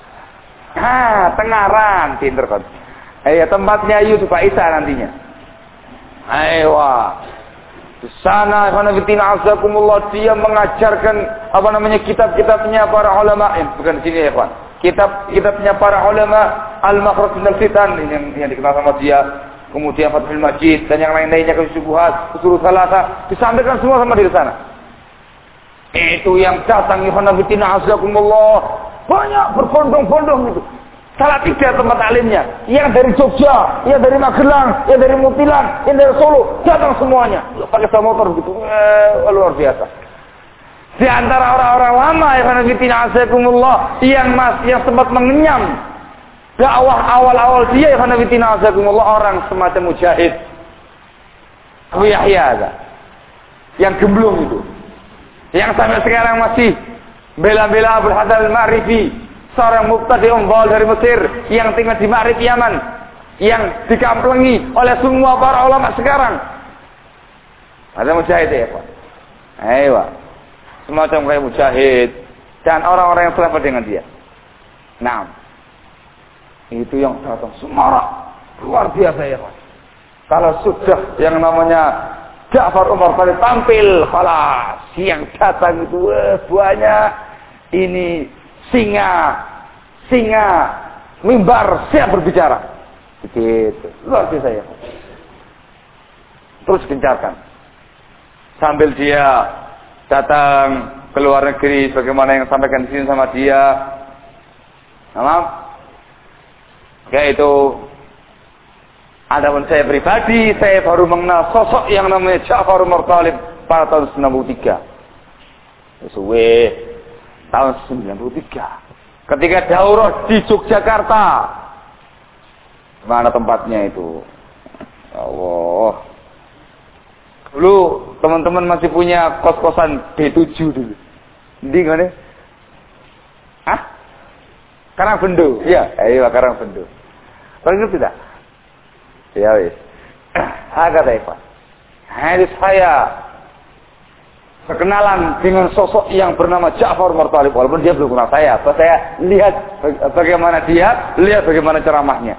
Ah, Tengaran, pinter kan. Eh, tempatnya Yusuf Isa nantinya. Ayo, di sana khanafitina azakumullah dia mengajarkan apa namanya kitab-kitabnya para ulama, eh, bukan di sini ya kawan. Kitab-kitabnya para ulama Al-Makhraj minal Fitan yang, yang dikenal sama dia, kemudian Fathul Majid dan yang lain-lainnya kesubuhat, usul salasa disampaikan semua sama di sana. Itu yang datang khanafitina azakumullah banyak berbondong-bondong itu. Salah tiga tempat alimnya, yang dari Jogja, yang dari Magelang, yang dari Mutilan, yang dari Solo, datang semuanya. Pakai sepeda motor gitu, eh, luar biasa. Di antara orang-orang lama yang mas yang sempat mengenyam dakwah awal-awal dia orang semacam Mujahid Abu Yahya ada, yang gemblung itu, yang sampai sekarang masih bela-bela Abdul Hasan Al-Ma'rifi, seorang mubtadi umbal dari Mesir yang tinggal di Ma'rib Yaman, yang dikamplengi oleh semua para ulama sekarang. Ada Mujahid ya Pak. Ayo, semacam kayak Mujahid dan orang-orang yang selamat dengan dia. Nah, itu yang datang semarak luar biasa ya Pak. Kalau sudah yang namanya Ja'far Umar Talib tampil, kalah siang datang itu eh, banyak ini singa, singa, mimbar siap berbicara. Begitu, luar biasa ya. Terus gencarkan. sambil dia datang ke luar negeri, bagaimana yang sampaikan di sini sama dia. Nah, maaf. Ya itu. Adapun saya pribadi, saya baru mengenal sosok yang namanya Ja'far Umar Thalib pada tahun sembilan puluh tiga. Sesuai tahun sembilan puluh tiga. Ketika daurah di Yogyakarta. Mana tempatnya itu? Ya Allah. Dulu teman-teman masih punya kos-kosan B tujuh dulu. Di mana? Hah? Karangbendo. Iya, ayo Karangbendo. Kau ngerti tidak? Ya wis. Agak Eva. Hari saya berkenalan dengan sosok yang bernama Ja'far Umar Thalib, walaupun dia belum kenal saya. Apa saya lihat bagaimana dia, lihat bagaimana ceramahnya.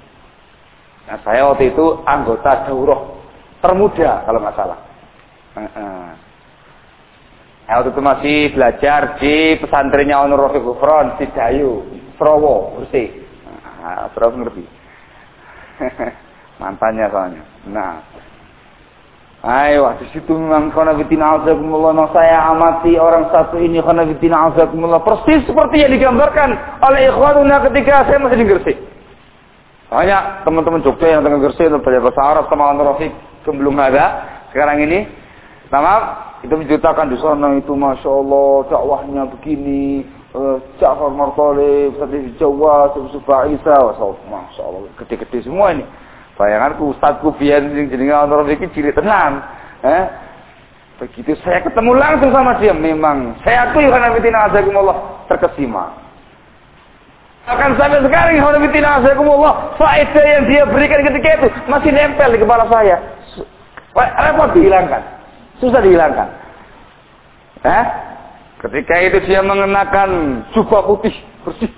Nah, saya waktu itu anggota daurah termuda kalau nggak salah. Uh-uh. Saya waktu itu masih belajar di pesantrennya Onur Rafiq Gufron di Dayu, Srowo, Bersih. Nah, terus ngerti. Mantannya soalnya. Nah, ayo di situ memang khanafitina azakumullah, memang saya amati orang satu ini khanafitina azakumullah persis seperti yang digambarkan oleh ikhwanuna ketika saya masih di Gresik. Banyak teman-teman Jogja yang tengah Gresik itu belajar bahasa Arab sama Onur Rafiq, belum ada sekarang ini. Nah, maaf, itu menceritakan di sana itu masya Allah dakwahnya begini. Ja'far Umar Thalib, Ustaz Jawa, Ustaz Isa, masya Allah gede-gede semua ini. Bayanganku ustadku biar jenenge Onur iki cilik tenan. Eh? Begitu saya ketemu langsung sama dia, memang saya akui khanafitina azakumullah terkesima. Akan sampai sekarang khanafitina azakumullah, faedah yang dia berikan ketika itu masih nempel di kepala saya. Repot dihilangkan. Susah dihilangkan. Eh? Ketika itu dia mengenakan jubah putih bersih.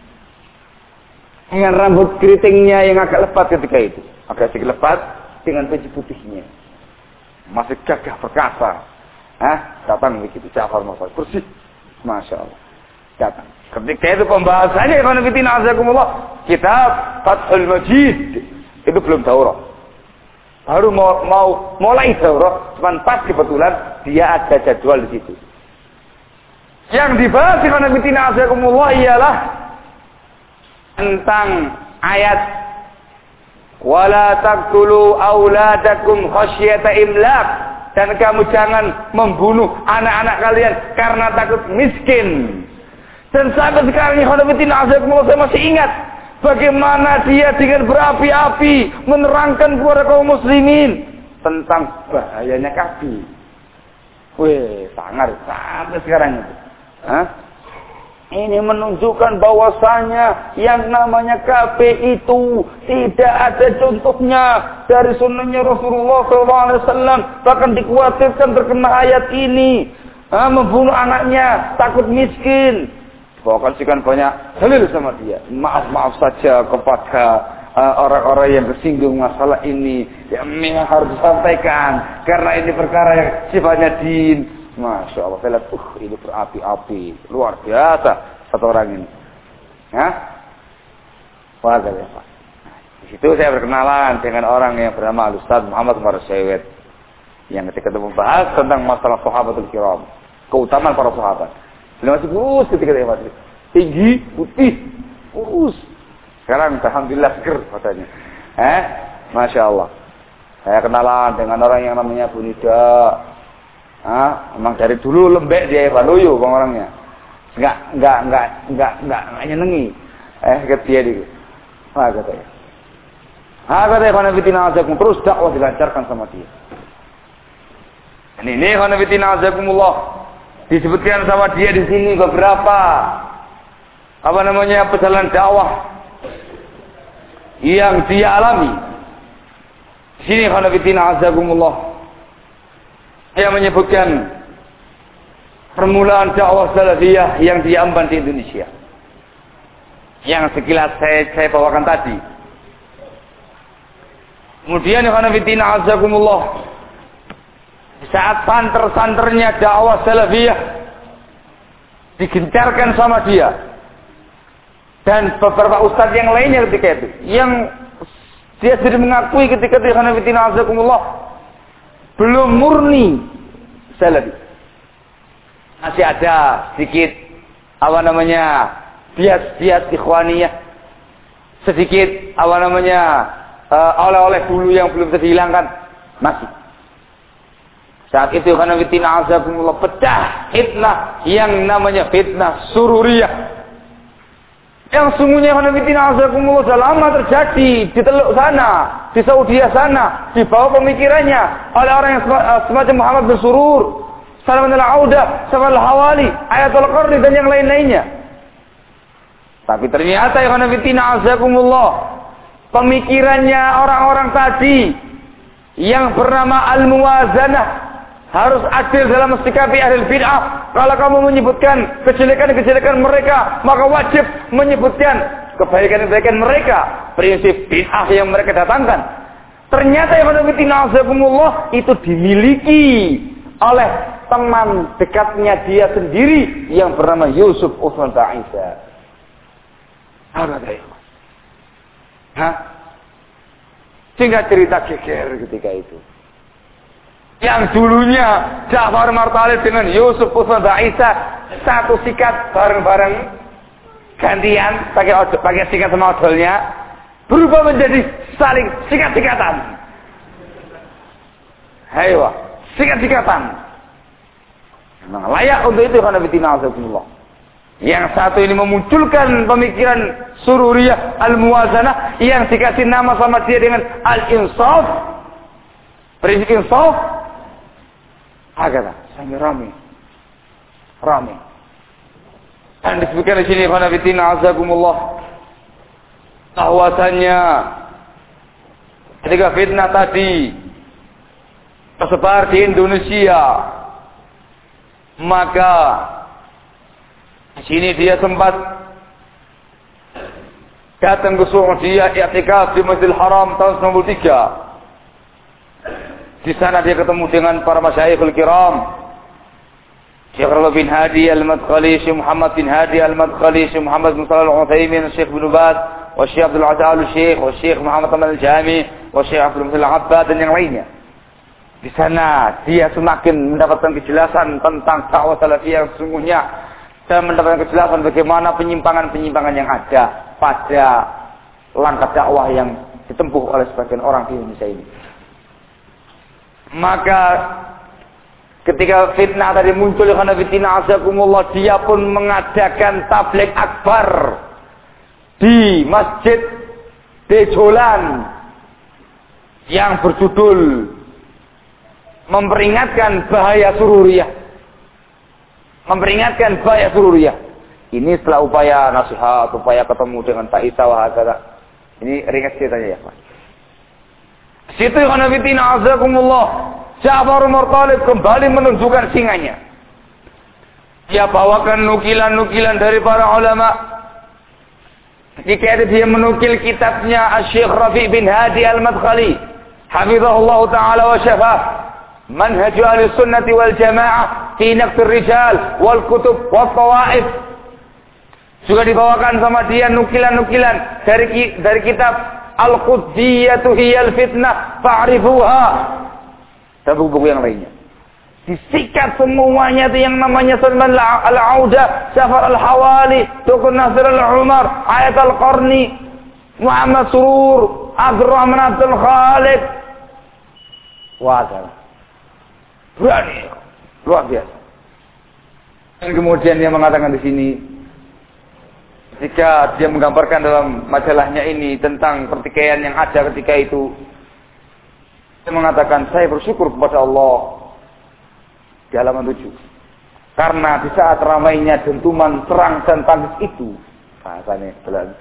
Dengan rambut keritingnya yang agak lebat ketika itu. Agak sedikit lebat dengan baju putihnya. Masih gagah perkasa. Hah? Datang begitu Ja'far Umar bersih. Masya Allah. Datang. Ketika itu pembahasannya khanafitina azakumullah, kitab Fathul Majid. Itu belum daurah. Baru mau, mau mulai daurah, cuman pas kebetulan dia ada jadwal di situ. Yang dibahas khanafitina azakumullah ialah tentang ayat wala taqtulu auladakum khasyata imlaq, dan kamu jangan membunuh anak-anak kalian karena takut miskin. Dan sampai sekarang khanafitina azakumullah saya masih ingat bagaimana dia dengan berapi-api menerangkan kepada kaum muslimin tentang bahayanya kafir. Weh, sangar sampai sekarang itu. Hah? Ini menunjukkan bahwasanya yang namanya K P itu tidak ada contohnya dari sunnahnya Rasulullah shallallahu alaihi wasallam. Bahkan dikhawatirkan terkena ayat ini, ha, membunuh anaknya, takut miskin. Bahkan sekian banyak dalil sama dia. Maaf-maaf saja kepada orang-orang uh, yang tersinggung masalah ini. Yang memang harus disampaikan karena ini perkara yang sifatnya din. Masya Allah, saya lihat, uh, ini berapi-api, luar biasa satu orang ini. Ya, wajar ya Pak. Di situ saya berkenalan dengan orang yang bernama Ustaz Muhammad Umar Syawet, yang ketika itu membahas tentang masalah sahabatul kiram, keutamaan para sahabat. Beliau masih kurus ketika itu, masih tinggi, putih, kurus. Sekarang alhamdulillah seger katanya. Eh, Masya Allah. Saya kenalan dengan orang yang namanya Bu Nida. Ah, emang dari dulu lembek dia Valuyu bang orangnya, enggak enggak enggak enggak enggak enggak nyenengi, eh kata dia itu, ah katanya, ah katanya khanafitina azakum, terus dakwah dilancarkan sama dia. Ini ini khanafitina azakumullah disebutkan sama dia di sini beberapa apa namanya perjalanan dakwah yang dia alami. Di sini khanafitina azakumullah yang menyebutkan permulaan dakwah salafiyah yang diamban di Indonesia. Yang sekilas saya, saya bawakan tadi. Kemudian khanafitina azakumullah, saat santer-santernya dakwah salafiyah digencarkan sama dia dan beberapa ustadz yang lainnya ketika itu, yang dia sendiri mengakui ketika itu khanafitina azakumullah belum murni salafi. Masih ada sedikit apa namanya bias-bias ikhwaniyah, sedikit apa namanya uh, oleh-oleh dulu yang belum bisa dihilangkan masih. Saat itu karena fitnah azakumullah pecah fitnah yang namanya fitnah sururiyah. Yang sungguhnya karena fitnah azakumullah sudah lama terjadi di Teluk sana, di Saudi sana, di bawah pemikirannya oleh orang yang semacam Muhammad bin Surur, Salam al-Auda, Salam al-Hawali, Ayatul Qarni dan yang lain-lainnya. Tapi ternyata yang karena fitnah azakumullah pemikirannya orang-orang tadi yang bernama al-muwazanah, harus adil dalam mensikapi ahli bid'ah. Kalau kamu menyebutkan kejelekan-kejelekan mereka, maka wajib menyebutkan kebaikan-kebaikan mereka. Prinsip bid'ah yang mereka datangkan. Ternyata yang ada fitnah itu dimiliki oleh teman dekatnya dia sendiri yang bernama Yusuf Utsman Ta'isa. Apa itu? Hah? Sehingga cerita geger ketika itu. Yang dulunya Ja'far Martalib dengan Yusuf Utsman Ta'isa satu sikat bareng-bareng gantian pakai pakai sikat sama odolnya berubah menjadi saling sikat-sikatan. Hayo, sikat-sikatan. Memang layak untuk itu karena fitnah azakumullah. Yang satu ini memunculkan pemikiran sururiyah al-muwazanah yang dikasih nama sama dia dengan al-insaf. Prinsip insaf. Agak sampai rame, rame. Dan disebutkan di sini karena fitnah azakumullah bahwasannya ketika fitnah tadi tersebar di Indonesia, maka di sini dia sempat datang ke Saudi i'tikaf di Masjidil Haram tahun sembilan puluh tiga. Di sana dia ketemu dengan para masyayikhul kiram, Syekh Rabi bin Hadi al-Madkhali, Syekh Muhammad bin Hadi al-Madkhali, Syekh Muhammad bin Shalih al-Utsaimin, Syekh bin Baz, wa Syekh Abdul Aziz al-Syekh, wa Syekh Muhammad al-Jami, wa Syekh Abdul Muhsin al-Abbad dan yang lainnya. Di sana dia semakin mendapatkan kejelasan tentang dakwah salafiyah yang sesungguhnya dan mendapatkan kejelasan bagaimana penyimpangan-penyimpangan yang ada pada langkah dakwah yang ditempuh oleh sebagian orang di Indonesia ini. Maka ketika fitnah tadi muncul karena fitnah azakumullah, dia pun mengadakan tabligh akbar di Masjid Dejolan yang berjudul memperingatkan bahaya sururiyah. Memperingatkan bahaya sururiyah. Ini setelah upaya nasihat, upaya ketemu dengan Pak Isa wahakata. Ini ringkas ceritanya ya Pak. Situ karena fitnah azakumullah, Ja'far Martalib kembali menunjukkan singanya. Dia bawakan nukilan-nukilan dari para ulama. Ketika dia menukil kitabnya Syekh Rabi bin Hadi al-Madkhali, hafizahullah taala wa syafah, Manhaj Ahli Sunnati wal Jamaah fi Naqd ar-Rijal wal Kutub wat Tawaif. Juga dibawakan sama dia nukilan-nukilan dari dari kitab Al-Quddiyatu hiyal fitnah fa'rifuha dan buku-buku yang lainnya. Disikat semuanya itu yang namanya Salman al-Auda, Ja'far al-Hawali, Dukun Nasir al-Umar, Ayat al-Qarni, Muhammad Surur, Abdurrahman Abdul Khalid. Wah, berani, luar biasa. Dan kemudian dia mengatakan di sini, ketika dia menggambarkan dalam majalahnya ini tentang pertikaian yang ada ketika itu, dia mengatakan, saya bersyukur kepada Allah di halaman tujuh. Karena di saat ramainya dentuman perang dan tangis itu, bahasanya,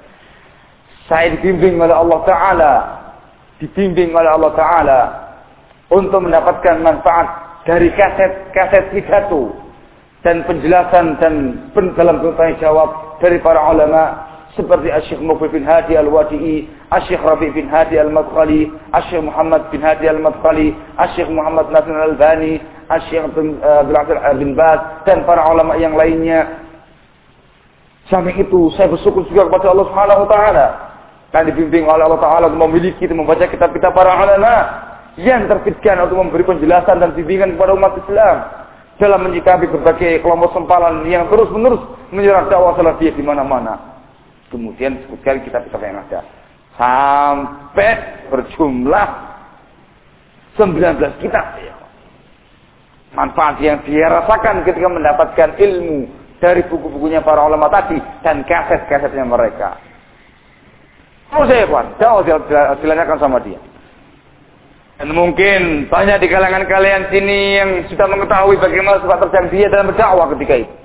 saya dibimbing oleh Allah Ta'ala, dibimbing oleh Allah Ta'ala untuk mendapatkan manfaat dari kaset-kaset pidato dan penjelasan dan dalam bertanya jawab dari para ulama seperti Syekh Muqbil bin Hadi al-Wadi'i, Syekh Rabi bin Hadi al-Madkhali, Syekh Muhammad bin Hadi al-Madkhali, Syekh Muhammad Nasir al-Albani, Syekh Abdul Aziz bin Baz dan para ulama yang lainnya. Sampai itu saya bersyukur juga kepada Allah Subhanahu wa taala dan dibimbing oleh Allah Taala untuk memiliki dan membaca kitab-kitab para ulama yang terbitkan untuk memberi penjelasan dan bimbingan kepada umat Islam. dalam menyikapi berbagai kelompok sempalan yang terus-menerus menyerang dakwah salafiyah di mana-mana. Kemudian sebutkan kitab-kitab yang ada sampai berjumlah sembilan belas kitab. Manfaat yang dia rasakan ketika mendapatkan ilmu dari buku-bukunya para ulama tadi dan kaset-kasetnya mereka. Oh saya Pak, jauh dilanjutkan sama dia. Dan mungkin banyak di kalangan kalian sini yang sudah mengetahui bagaimana sifat terjang dia dalam berdakwah ketika itu.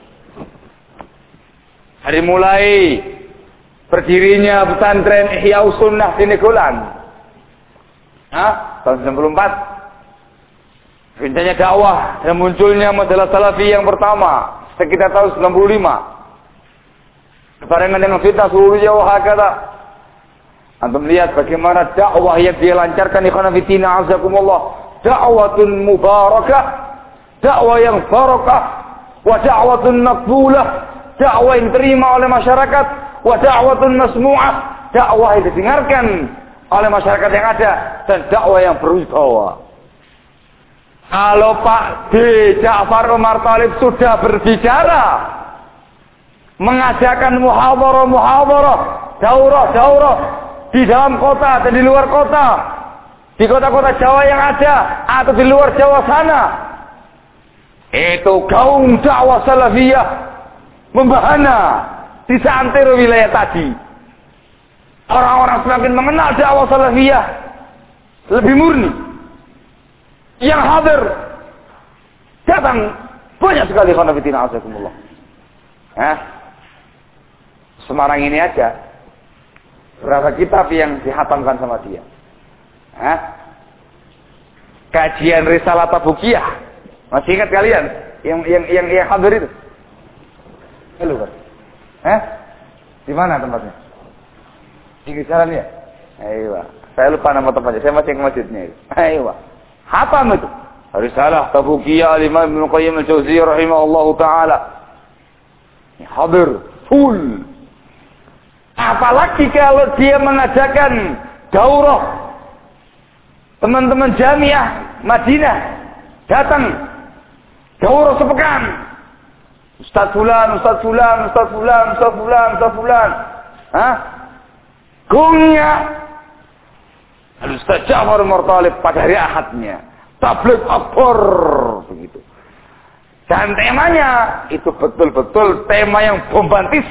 Dari mulai berdirinya pesantren Ihya Sunnah di Negolan, nah, tahun sembilan puluh empat, rencanya dakwah dan munculnya majalah Salafi yang pertama sekitar tahun sembilan puluh lima. Barengan dengan fitnah seluruh Jawa kata. Antum lihat bagaimana dakwah yang dia lancarkan ikhwan fillah azakumullah, dakwatun mubarakah, dakwah yang barakah, wa da'watun maqbulah, dakwah yang diterima oleh masyarakat, wa da'watun masmu'ah, dakwah yang didengarkan oleh masyarakat yang ada, dan dakwah yang berwibawa. Kalau Pak D. Ja'far Umar Thalib sudah berbicara, mengadakan muhadharah-muhadharah, daurah-daurah di dalam kota dan di luar kota, di kota-kota Jawa yang ada atau di luar Jawa sana, itu gaung dakwah salafiyah membahana di seantero wilayah tadi. Orang-orang semakin mengenal dakwah salafiyah lebih murni. Yang hadir datang banyak sekali khonafidina azakumullah. Nah, Semarang ini aja berapa kitab yang dihatamkan sama dia. Hah? Kajian Risalah Tabukiyah. Masih ingat kalian yang yang yang yang hadir itu? Halo, Pak. Hah? Di mana tempatnya? Di kisaran ya? Ayo. Saya lupa nama tempatnya. Saya masih ke masjidnya itu. Ayo. Hatam itu. Risalah Tabukiyah Al-Imam Ibnu Qayyim Al-Jauziyah rahimahullahu taala. Hadir full. Apalagi kalau dia mengadakan daurah, teman-teman Jamiah Madinah datang daurah sepekan. Ustaz Fulan, Ustaz Fulan, Ustaz Fulan, Ustaz Fulan, Ustaz Fulan. Hah? Gongnya Ustaz Ja'far Umar Thalib pada hari Ahadnya. Tabligh akbar begitu. Dan temanya itu betul-betul tema yang bombastis.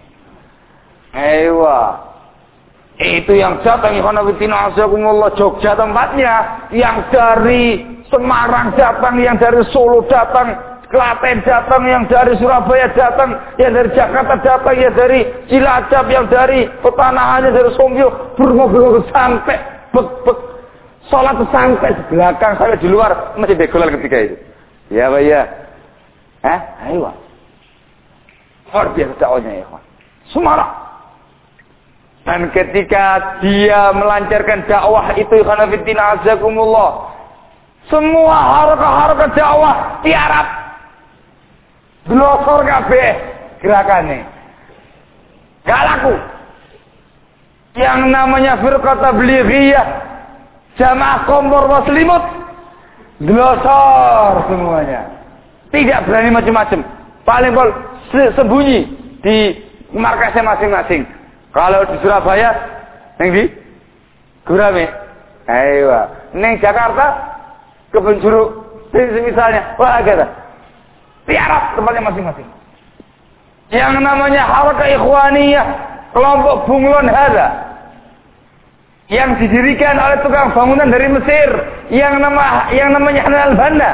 Ewa, itu yang datang ikhwan fillah azakumullah, Jogja tempatnya, yang dari Semarang datang, yang dari Solo datang, Klaten datang, yang dari Surabaya datang, yang dari Jakarta datang, yang dari Cilacap, yang dari Petanahannya, dari Sombio, bermobil sampai bek bek sholat sampai di belakang, sampai di luar masih Negolan ketika itu. Ya, Pak ya. Hah? Ayo. Luar biasa dakwahnya ya, ikhwan. Semarang. Dan ketika dia melancarkan dakwah itu ikhwan fillah azakumullah, semua harakah-harakah dakwah tiarap. Blosor kabeh gerakane. Gak laku. Yang namanya firqah tablighiyah, jamaah kompor waslimut, blosor semuanya. Tidak berani macam-macam. Paling pol sembunyi di markasnya masing-masing. Kalau di Surabaya, neng di Gurame, ayo, neng Jakarta, Kebun Jeruk, misalnya, wah agak, tiarap tempatnya masing-masing. Yang namanya Harakah Ikhwaniyah, kelompok bunglon hada, yang didirikan oleh tukang bangunan dari Mesir, yang nama yang namanya Hanan al-Banna,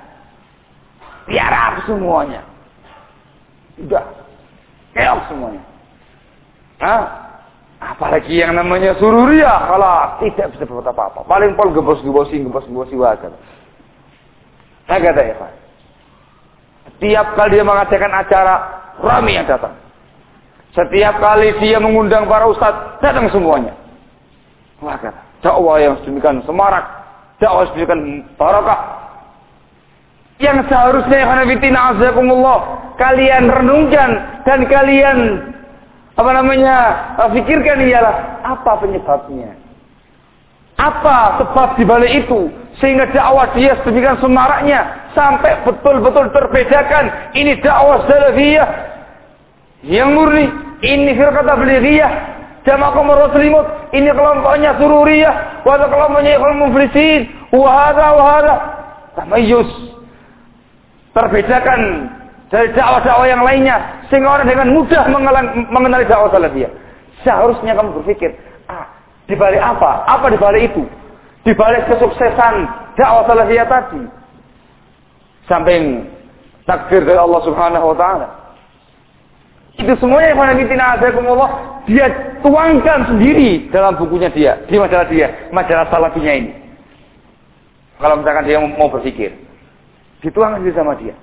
tiarap semuanya, sudah, keok semuanya. Hah? Apalagi yang namanya Sururiyah, kalau tidak bisa berbuat apa-apa. Paling pol gebos-gebosi, gebos-gebosi wajar. Saya kata ya Pak, setiap kali dia mengadakan acara, ramai yang datang. Setiap kali dia mengundang para ustadz, datang semuanya. Wah kata, dakwah yang sedemikian semarak, dakwah sedemikian barakah, yang seharusnya khanafitina azakumullah kalian renungkan dan kalian apa namanya pikirkan ialah apa penyebabnya, apa sebab dibalik itu sehingga dakwah dia sedemikian semaraknya sampai betul-betul terbedakan ini dakwah salafiyah yang murni, ini firqah tabligiyah, jamaah kaum muslimin, ini kelompoknya sururiyah, wa kelompoknya ikhwan muflisin, wa hadza wa hadza. Tamayyuz. Terbedakan dari dakwah-dakwah yang lainnya sehingga orang dengan mudah mengenali dakwah salafiyah. Seharusnya kamu berpikir, ah, di balik apa? Apa di balik itu? Di balik kesuksesan dakwah salafiyah tadi. Samping takdir dari Allah Subhanahu wa taala. Itu semuanya yang fillah azakumullah dia tuangkan sendiri dalam bukunya dia, di majalah dia, majalah salafiyah ini. Kalau misalkan dia mau berpikir, dituangkan sendiri sama dia.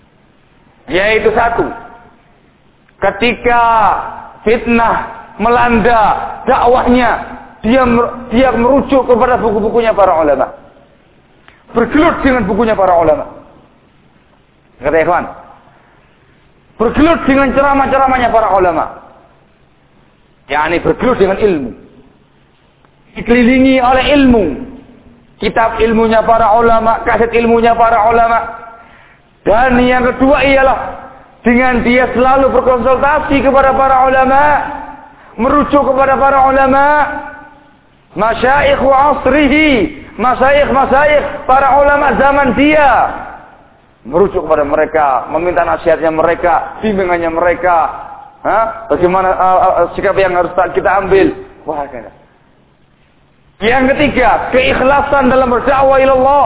Yaitu satu, ketika fitnah melanda dakwahnya, dia dia merujuk kepada buku-bukunya para ulama. Bergelut dengan bukunya para ulama. Kata ikhwan, bergelut dengan ceramah-ceramahnya para ulama. yakni bergelut dengan ilmu. Dikelilingi oleh ilmu. Kitab ilmunya para ulama, kaset ilmunya para ulama. Dan yang kedua ialah dengan dia selalu berkonsultasi kepada para ulama, merujuk kepada para ulama, masyayikh asrihi, masyayikh-masyayikh para ulama zaman dia, merujuk kepada mereka, meminta nasihatnya mereka, bimbingannya mereka, ha? Bagaimana uh, uh, sikap yang harus kita ambil. Wah, kata. Yang ketiga, keikhlasan dalam berdakwah ilallah.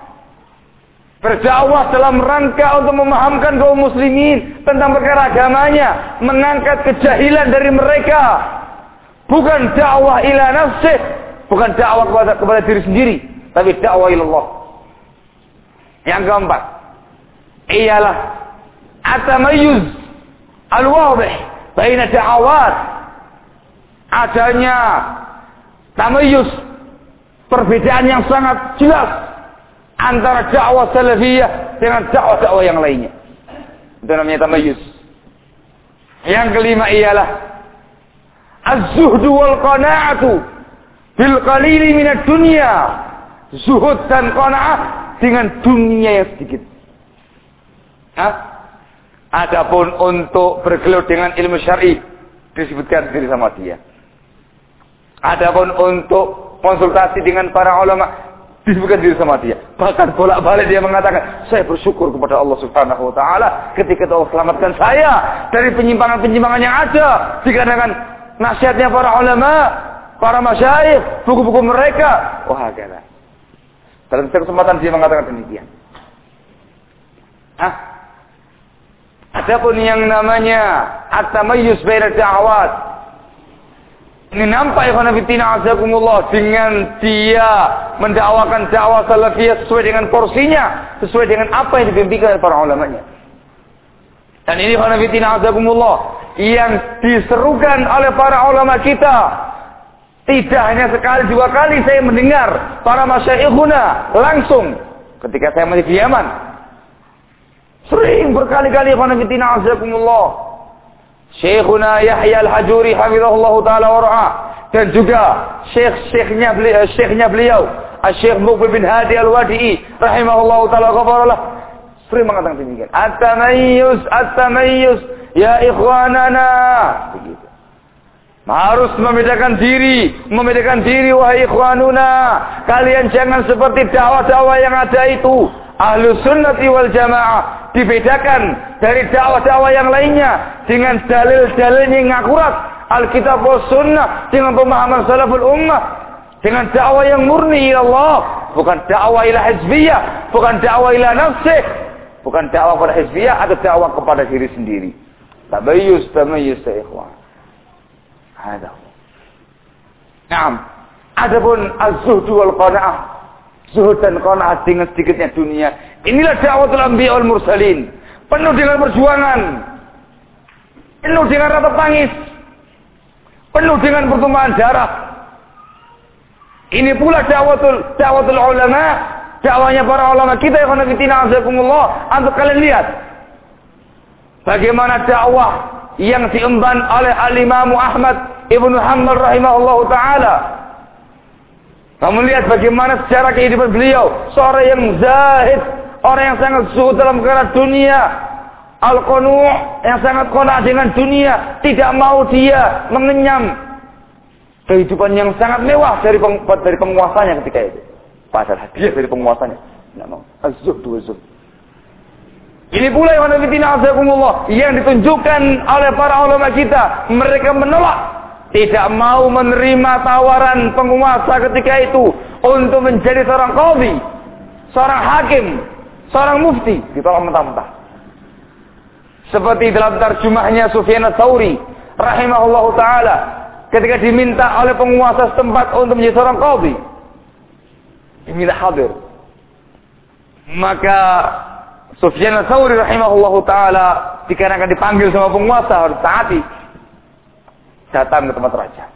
Berdakwah dalam rangka untuk memahamkan kaum muslimin tentang perkara agamanya, mengangkat kejahilan dari mereka. Bukan dakwah ila nafsih, bukan dakwah kepada, kepada diri sendiri, tapi dakwah ilallah. Yang keempat, ialah at-tamayyuz al-wadih baina da'awat. Adanya tamayyuz, perbedaan yang sangat jelas antara dakwah salafiyah dengan dakwah-dakwah yang lainnya. Itu namanya tamayyuz. Yang kelima ialah az-zuhdu wal qana'atu bil qalili minad dunya. Zuhud dan qanaah dengan dunia yang sedikit. Hah? Adapun untuk bergelut dengan ilmu syar'i disebutkan sendiri sama dia. Adapun untuk konsultasi dengan para ulama disebutkan diri sama dia. Bahkan bolak-balik dia mengatakan, saya bersyukur kepada Allah Subhanahu wa taala ketika Allah selamatkan saya dari penyimpangan-penyimpangan yang ada dikarenakan nasihatnya para ulama, para masyayikh, buku-buku mereka. Wah, kata. Dalam kesempatan dia mengatakan demikian. Ah. Adapun yang namanya at-tamayyuz baina da'awat, ini nampak ikhwan fillah azakumullah dengan dia mendakwakan dakwah salafiyah sesuai dengan porsinya, sesuai dengan apa yang dibimbingkan oleh para ulamanya. Dan ini ikhwan fillah azakumullah yang diserukan oleh para ulama kita. Tidak hanya sekali dua kali saya mendengar para masyayikhuna langsung ketika saya masih di Yaman. Sering berkali-kali ikhwan fillah azakumullah. Syekhuna Yahya Al-Hajuri hafizahullah taala wa ra'ah, dan juga syekh-syekhnya beliau, syekhnya beliau Syekh Muqbil bin Hadi Al-Wadi'i rahimahullah taala ghafaralah, sering mengatakan demikian. At-tamayyuz, at-tamayyuz ya ikhwanana. Begitu. Harus membedakan diri, membedakan diri wahai ikhwanuna. Kalian jangan seperti dakwah-dakwah yang ada itu. Ahlus sunnati wal jamaah dibedakan dari dakwah-dakwah yang lainnya dengan dalil-dalilnya yang akurat, Alkitab wa sunnah, dengan pemahaman salaful ummah, dengan dakwah yang murni ila Allah, bukan dakwah ila hizbiyah, bukan dakwah ila nafsih, bukan dakwah kepada hizbiyah atau dakwah kepada diri sendiri. Tabayyuz, tamayyuz ya ikhwan. Ada. Naam. Adapun az-zuhd wal qanaah, zuhud dan qanaah dengan sedikitnya dunia, inilah dakwatul anbiya wal mursalin. Penuh dengan perjuangan, penuh dengan rasa tangis, penuh dengan pertumpahan darah. Ini pula dakwatul dakwatul ulama, dakwahnya para ulama kita yang khonafidina azakumullah. Untuk kalian lihat bagaimana dakwah yang diemban oleh Al-Imam Ahmad Ibnu Hanbal rahimahullahu taala. Kamu lihat bagaimana secara kehidupan beliau, seorang yang zahid, orang yang sangat zuhud dalam perkara dunia, al-qanu' yang sangat qana' dengan dunia, tidak mau dia mengenyam kehidupan yang sangat mewah dari peng, dari penguasanya ketika itu. Padahal hadiah dari penguasanya, tidak mau. Az-zuhd wa zuhd. Ini pula yang yang ditunjukkan oleh para ulama kita. Mereka menolak, tidak mau menerima tawaran penguasa ketika itu untuk menjadi seorang qadhi, seorang hakim, seorang mufti. Ditolak mentah-mentah. Seperti dalam terjemahnya Sufyan ats-Tsauri rahimahullahu taala ketika diminta oleh penguasa setempat untuk menjadi seorang qadhi, diminta hadir. Maka Sufyan ats-Tsauri rahimahullahu taala dikarenakan dipanggil sama penguasa harus taati, datang ke tempat raja.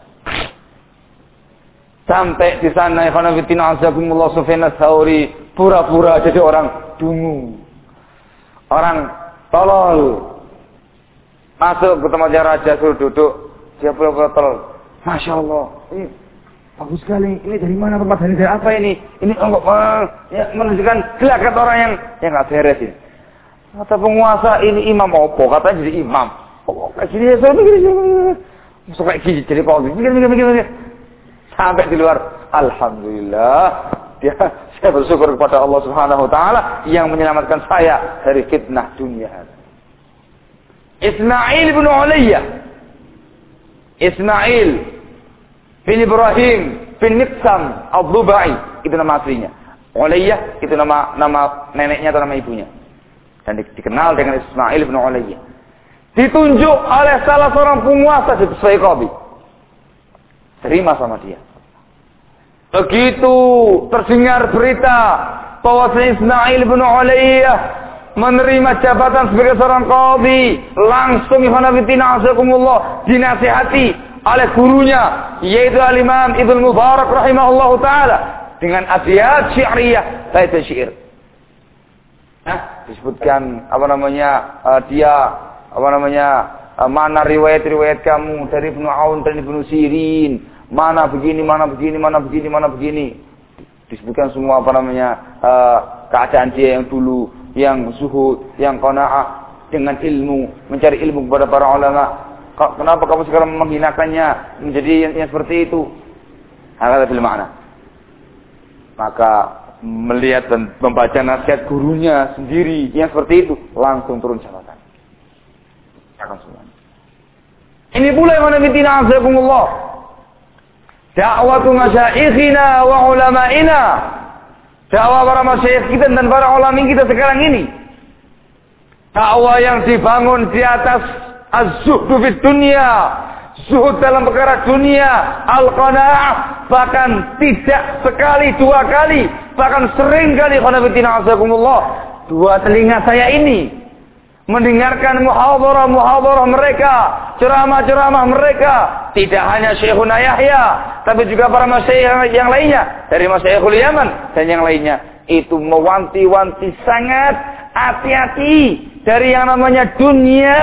Sampai di sana ikhwan fillah azakumullah, Sufyan ats-Tsauri pura-pura jadi orang dungu, orang tolol. Masuk ke tempatnya raja, suruh duduk, dia pura-pura tolol. Masya Allah, ini bagus sekali. Ini dari mana tempat ini? Dari apa ini? Ini enggak uh, ya, menunjukkan gelagat orang yang yang enggak beres ini. Kata penguasa, ini imam opo? Katanya jadi imam. Oh, kayak gini ya, saya mikir masuk kayak gini jadi pemimpin. Mikir, mikir, mikir, mikir. Sampai di luar, alhamdulillah, dia saya bersyukur kepada Allah Subhanahu wa taala yang menyelamatkan saya dari fitnah dunia. Ismail bin Ulayya, Ismail bin Ibrahim bin Miqsam Ad-Dubai, itu nama aslinya. Ulayya itu nama nama neneknya atau nama ibunya. Dan dikenal dengan Ismail bin Ulayya. Ditunjuk oleh salah seorang penguasa sebagai qadhi. Terima sama dia. Begitu terdengar berita bahwa Ismail bin Ulayya menerima jabatan sebagai seorang qadhi, langsung ikhwanabitina'azakumullah dinasihati oleh gurunya, yaitu Al-Imam Ibnu Mubarak rahimahullahu ta'ala, dengan abyat syi'riyah, bait syair. Nah, disebutkan apa namanya uh, dia apa namanya uh, mana riwayat-riwayat kamu dari Ibnu Aun dan Ibnu Sirin, mana begini, mana begini, mana begini, mana begini. Disebutkan semua apa namanya uh, keadaan dia yang dulu, yang zuhud, yang qanaah dengan ilmu, mencari ilmu kepada para ulama. Kenapa kamu sekarang menghinakannya menjadi yang, yang seperti itu? Hakata bil makna. Maka melihat dan membaca nasihat gurunya sendiri yang seperti itu, langsung turun jabatan. Akan semuanya. Ini pula yang mana azakumullah. Da'watu masyaikhina wa ulama'ina. Dakwah para masyayikh kita dan para ulama kita sekarang ini. Dakwah yang dibangun di atas az-zuhdu fid dunya, zuhud dalam perkara dunia, al-qanaah, bahkan tidak sekali, dua kali, bahkan sering kali khanafitina azakumullah, dua telinga saya ini mendengarkan muhadharah-muhadharah mereka, ceramah-ceramah mereka, tidak hanya Syekhuna Yahya, tapi juga para masyayikh yang lainnya, dari Masyayikhul Yaman dan yang lainnya, itu mewanti-wanti sangat hati-hati dari yang namanya dunia.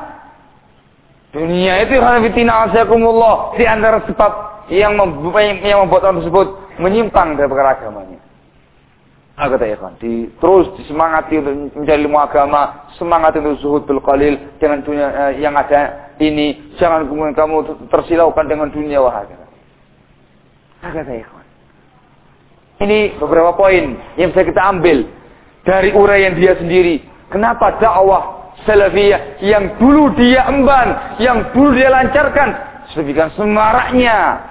Dunia itu khanafitina azakumullah di antara sebab yang membuat, yang membuat orang tersebut menyimpang dari perkara agamanya. Agak tak ikhwan, di, terus disemangati untuk mencari ilmu agama, semangat untuk zuhud bil qalil dengan dunia eh, yang ada ini, jangan kemudian kamu tersilaukan dengan dunia wahai. Agak tak ikhwan. Ini beberapa poin yang bisa kita ambil dari uraian dia sendiri. Kenapa dakwah salafiyah yang dulu dia emban, yang dulu dia lancarkan, sedemikian semaraknya.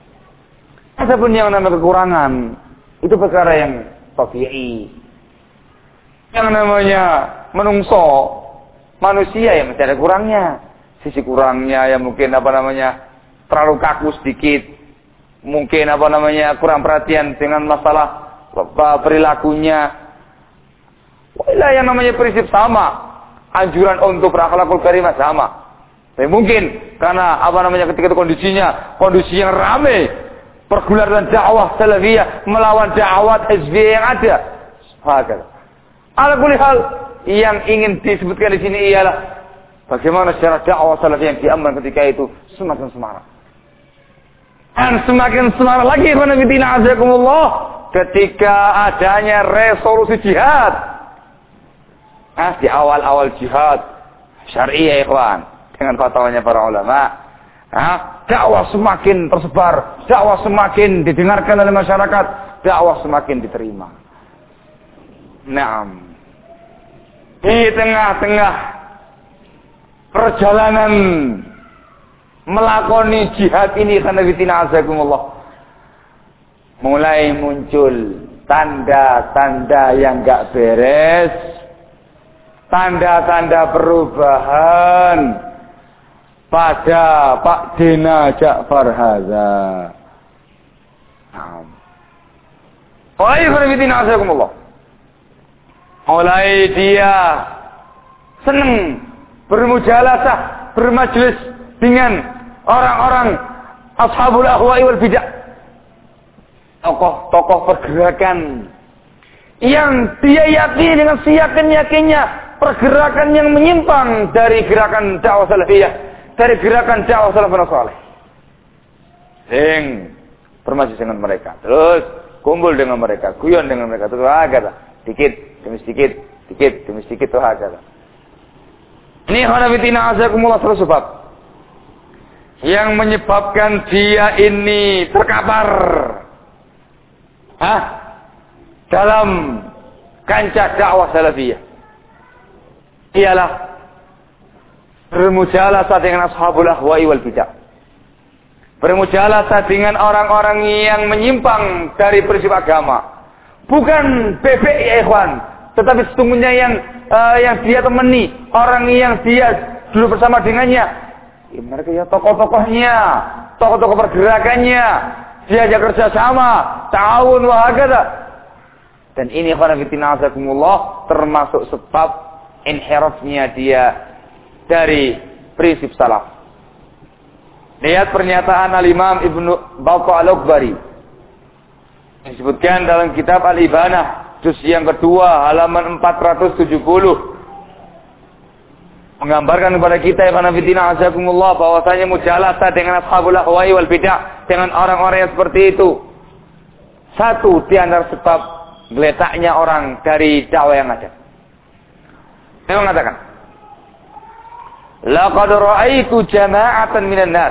Adapun yang namanya kekurangan, itu perkara yang tabi'i. Yang namanya menungso, manusia yang mencari kurangnya. Sisi kurangnya yang mungkin apa namanya terlalu kaku sedikit, mungkin apa namanya kurang perhatian dengan masalah perilakunya. Wala yang namanya prinsip sama, anjuran untuk berakhlakul karimah sama. Tapi mungkin karena apa namanya ketika itu kondisinya kondisi yang ramai, pergulatan dakwah salafiyah melawan dakwah hizbiyah yang ada. Hakal. Ala kulli hal yang ingin disebutkan di sini ialah bagaimana secara dakwah salafiyah yang diaman ketika itu semakin semarak. Dan semakin semarak lagi khanafitina azakumullah ketika adanya resolusi jihad Ah, di awal-awal jihad syar'i ya ikhwan, dengan fatwanya para ulama, ah, dakwah semakin tersebar, dakwah semakin didengarkan oleh masyarakat, dakwah semakin diterima. Naam. Di tengah-tengah perjalanan melakoni jihad ini, khanafitina azakumullah, mulai muncul tanda-tanda yang gak beres, tanda-tanda perubahan pada Pak Dena Ja'far Hadza. Naam. Mulai khanafitina azakumullah, mulai dia senang bermujalasah, bermajlis dengan orang-orang ashabul ahwa'i wal bidah, tokoh-tokoh pergerakan yang dia yakini dengan seyakin-yakinnya pergerakan yang menyimpang dari gerakan dakwah salafiyah, dari gerakan dakwah salafun saleh. Sing bermajlis dengan mereka, terus kumpul dengan mereka, guyon dengan mereka, terus agak dikit demi sedikit, dikit demi sedikit, tuh agak. Ini khanafitina azakumullah terus sebab yang menyebabkan dia ini terkapar, hah, dalam kancah dakwah salafiyah ialah bermujalasah dengan ashabul ahwa'i wal bidah, bermujalasah dengan orang-orang yang menyimpang dari prinsip agama, bukan bebek ya ikhwan, tetapi sesungguhnya yang uh, yang dia temani, orang yang dia dulu bersama dengannya, ya, mereka ya tokoh-tokohnya, tokoh-tokoh pergerakannya, diajak kerjasama, ta'awun wa hakadha. Dan ini khanafitina azakumullah termasuk sebab inhirafnya dia dari prinsip salaf. Lihat pernyataan Al-Imam Ibnu Battah Al-Akbari, disebutkan dalam kitab Al-Ibanah juz yang kedua halaman empat ratus tujuh puluh, menggambarkan kepada kita ya khanafitina azakumullah bahwasanya mujalasah dengan ashabul ahwa'i wal bidah, dengan orang-orang yang seperti itu, satu di antara sebab geletaknya orang dari dakwah yang ada. Dia mengatakan, laqad ra'aitu jama'atan minan nas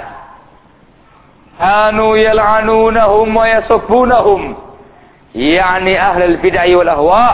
kanu yal'anunahum wa yasubbunahum, yakni ahlul bid'ah wal ahwa',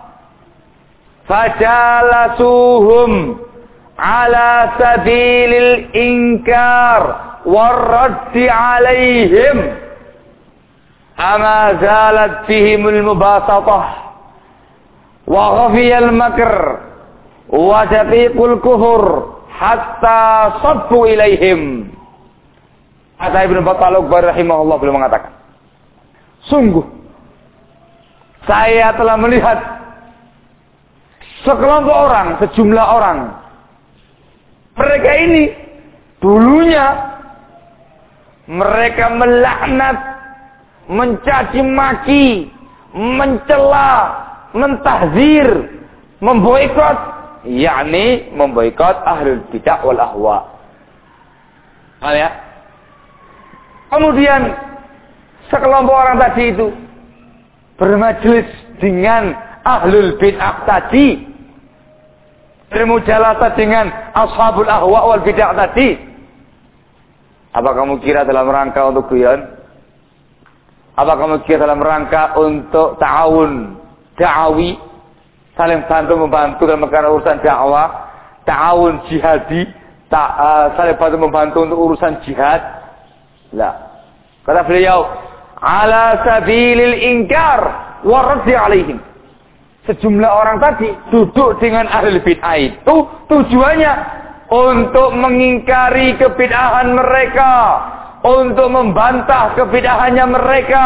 fajalasuhum ala sabilil inkar warraddi alaihim, ama zalat bihimul mubasatah wa ghafiyal makr wa daqiqul kufur hatta sabbu ilaihim. Kata Ibnu Battah Al-Akbari rahimahullah beliau mengatakan, sungguh saya telah melihat sekelompok orang, sejumlah orang, mereka ini dulunya mereka melaknat, mencaci maki, mencela, mentahzir, memboikot, yakni memboikot ahlul bidah wal ahwa. Paham ya? Kemudian sekelompok orang tadi itu bermajlis dengan ahlul bid'ah tadi, bermujalasah dengan ashabul ahwa wal bid'ah tadi. Apa kamu kira dalam rangka untuk guyon? Apa kamu kira dalam rangka untuk ta'awun da'awi, saling bantu membantu dalam perkara urusan dakwah, ta'awun jihadi, ta, uh, saling bantu membantu untuk urusan jihad? La. Kata beliau, ala sabilil inkar warraddi alaihim. Sejumlah orang tadi duduk dengan ahli bid'ah itu tujuannya untuk mengingkari kebid'ahan mereka, untuk membantah kebid'ahannya mereka.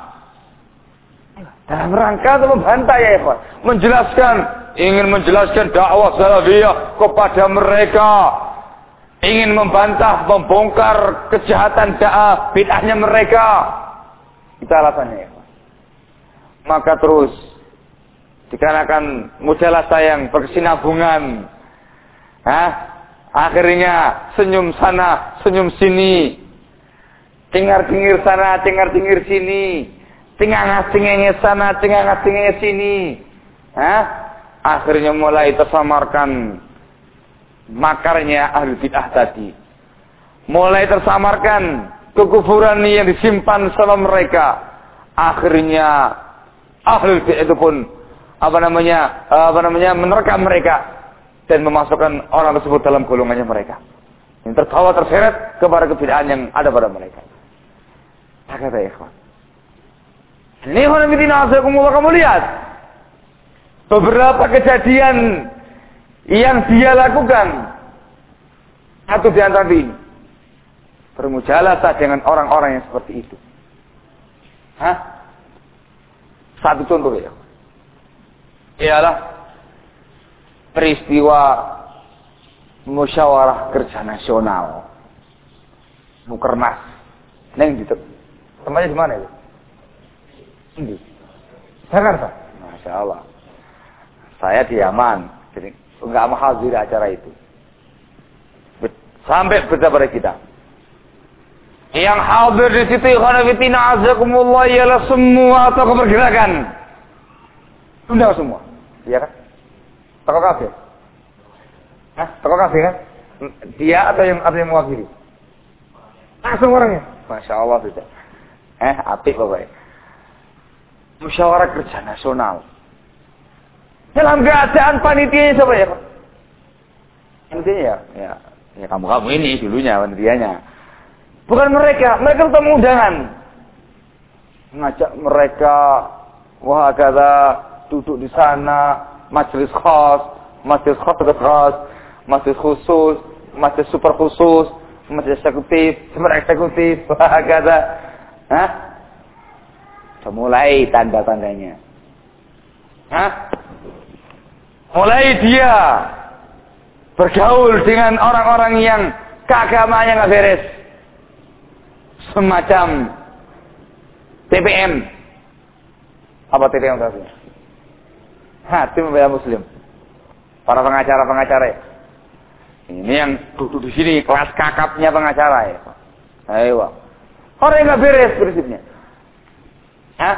Dalam rangka untuk membantah ya ikhwan, menjelaskan, ingin menjelaskan dakwah salafiyah kepada mereka, ingin membantah, membongkar kejahatan dakwah bid'ahnya mereka. Itu alasannya ya. Maka terus dikarenakan mujalasah yang berkesinambungan, Hah? akhirnya senyum sana, senyum sini, cengar-cengir sana, cengar-cengir sini, cengangas-cengenge sana, cengangas-cengenge sini. Hah? akhirnya mulai tersamarkan makarnya ahli bid'ah tadi. Mulai tersamarkan kekufuran yang disimpan sama mereka. Akhirnya ahli bid'ah itu pun apa namanya apa namanya menerkam mereka dan memasukkan orang tersebut dalam golongannya mereka. Yang terbawa terseret kepada kebid'ahan yang ada pada mereka. Kata ikhwan. Ini kamu lihat beberapa kejadian yang dia lakukan. Satu di antara ini bermujalasah dengan orang-orang yang seperti itu. Hah? Satu contoh ya. Ialah peristiwa musyawarah kerja nasional Mukernas. Neng gitu. Tempatnya di mana itu? Di Jakarta. Masya Allah. Saya di Yaman, jadi enggak mau hadir acara itu. Sampai berita pada kita. Yang hadir di situ, ikhwanafitina azakumullah, ialah semua tokoh pergerakan. Undang semua, iya kan? Tokoh kafir. Hah? Tokoh kafir kan? Dia atau yang atau yang mewakili? Langsung orangnya. Masya Allah tidak. Eh, apik pokoknya. Musyawarah kerja nasional. Dalam keadaan panitianya siapa ya? Panitianya ya, ya, ya kamu-kamu ini dulunya panitianya. Bukan mereka, mereka tetap undangan. Ngajak mereka, wah kata duduk di sana, majelis khas, majelis khas, majelis khusus, majelis super khusus, majelis eksekutif, super eksekutif, wah kata, hah? Sudah mulai tanda-tandanya. Hah? Mulai dia bergaul dengan orang-orang yang keagamaannya nggak beres. Semacam T P M. Apa T P M tadi? Hah, tim pembela Muslim. Para pengacara-pengacara ya. Ini yang duduk di sini kelas kakapnya pengacara ya. Ayo. Orang yang nggak beres prinsipnya. Hah?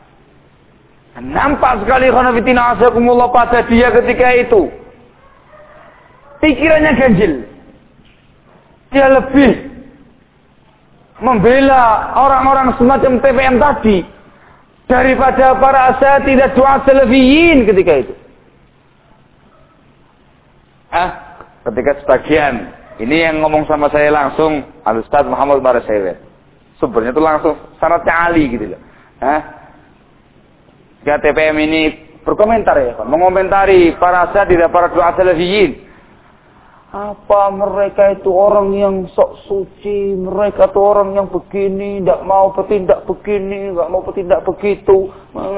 Nampak sekali khanafitina azakumullah pada dia ketika itu. Pikirannya ganjil. Dia lebih membela orang-orang semacam T P M tadi daripada para asatidzah du'a salafiyin ketika itu. Ah, ketika sebagian ini yang ngomong sama saya langsung Al-Ustaz Muhammad Barasewe. Sumbernya itu langsung sanadnya Ali gitu loh. Hah? Ya T P M ini berkomentar ya, mengomentari para asatidzah, para du'a salafiyin. Apa mereka itu orang yang sok suci, mereka itu orang yang begini, tidak mau bertindak begini, tidak mau bertindak begitu.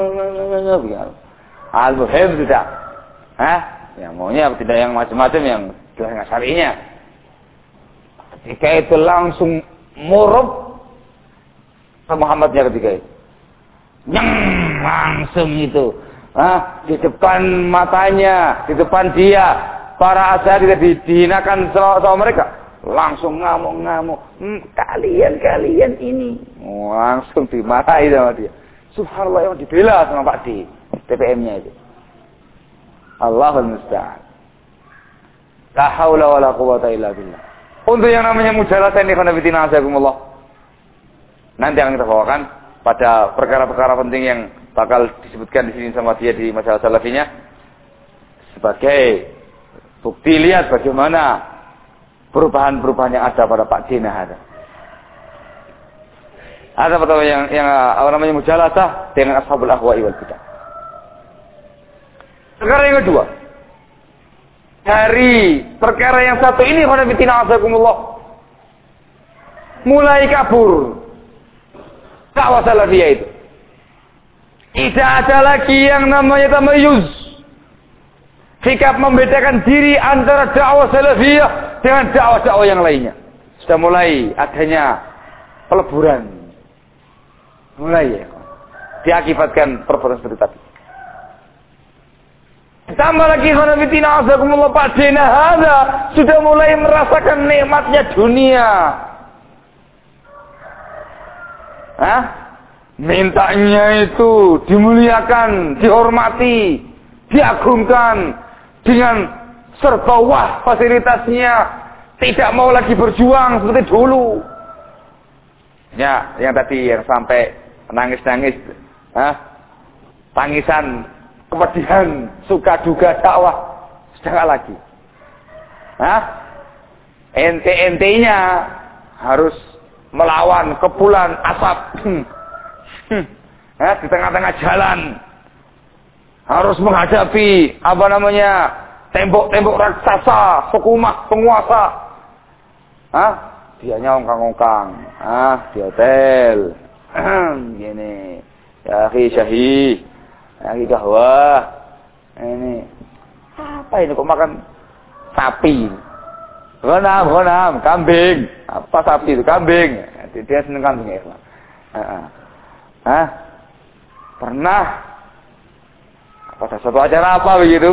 Al-Muhim tidak. Hah? Yang maunya tidak yang macam-macam yang jelas syari'nya. Ketika itu langsung murub Muhammadnya ketika itu. Nyeng, langsung itu. Hah? Di depan matanya, di depan dia. Para asatidzah dihinakan sama, sama mereka. Langsung ngamuk-ngamuk. Hmm, kalian-kalian ini. Langsung dimarahi sama dia. Subhanallah, yang dibela sama Pak D. T P M-nya itu. Allahul musta'an. La haula wa la quwata illa billah. Untuk yang namanya mujalasah ini khanafitina azakumullah. Nanti akan kita bawakan pada perkara-perkara penting yang bakal disebutkan di sini sama dia di masalah salafinya. Sebagai bukti, lihat bagaimana perubahan-perubahan yang ada pada Pak Dina ada. Ada pertama yang yang apa namanya mujalasah dengan ashabul ahwa'i wal bidah. Perkara yang kedua, dari perkara yang satu ini khanafitina azakumullah, mulai kabur dakwah salafiyah itu. Tidak ada lagi yang namanya tamayuz. Sikap membedakan diri antara dakwah salafiyah dengan dakwah-dakwah yang lainnya. Sudah mulai adanya peleburan. Mulai ya. Diakibatkan perbuatan seperti tadi. Tambah lagi khanafitina azakumullah Pak Dina hadza sudah mulai merasakan nikmatnya dunia. Hah? Mintanya itu dimuliakan, dihormati. diagungkan dengan serba wah fasilitasnya, tidak mau lagi berjuang seperti dulu. Ya, yang tadi yang sampai nangis-nangis, ah, tangisan, kepedihan, suka duga dakwah, sudah nggak lagi. Hah? Ente-entenya harus melawan kepulan asap. Hah? Di tengah-tengah jalan harus menghadapi apa namanya tembok-tembok raksasa, sekumah penguasa. Hah? Dianya ongkang-ongkang, ah di hotel, gini, ya akhi syahih, ya akhi kahwah, ini apa ini kok makan sapi, ghanam, ghanam, kambing, apa sapi itu kambing, dia seneng kambing ya, ah, pernah pada suatu acara apa begitu,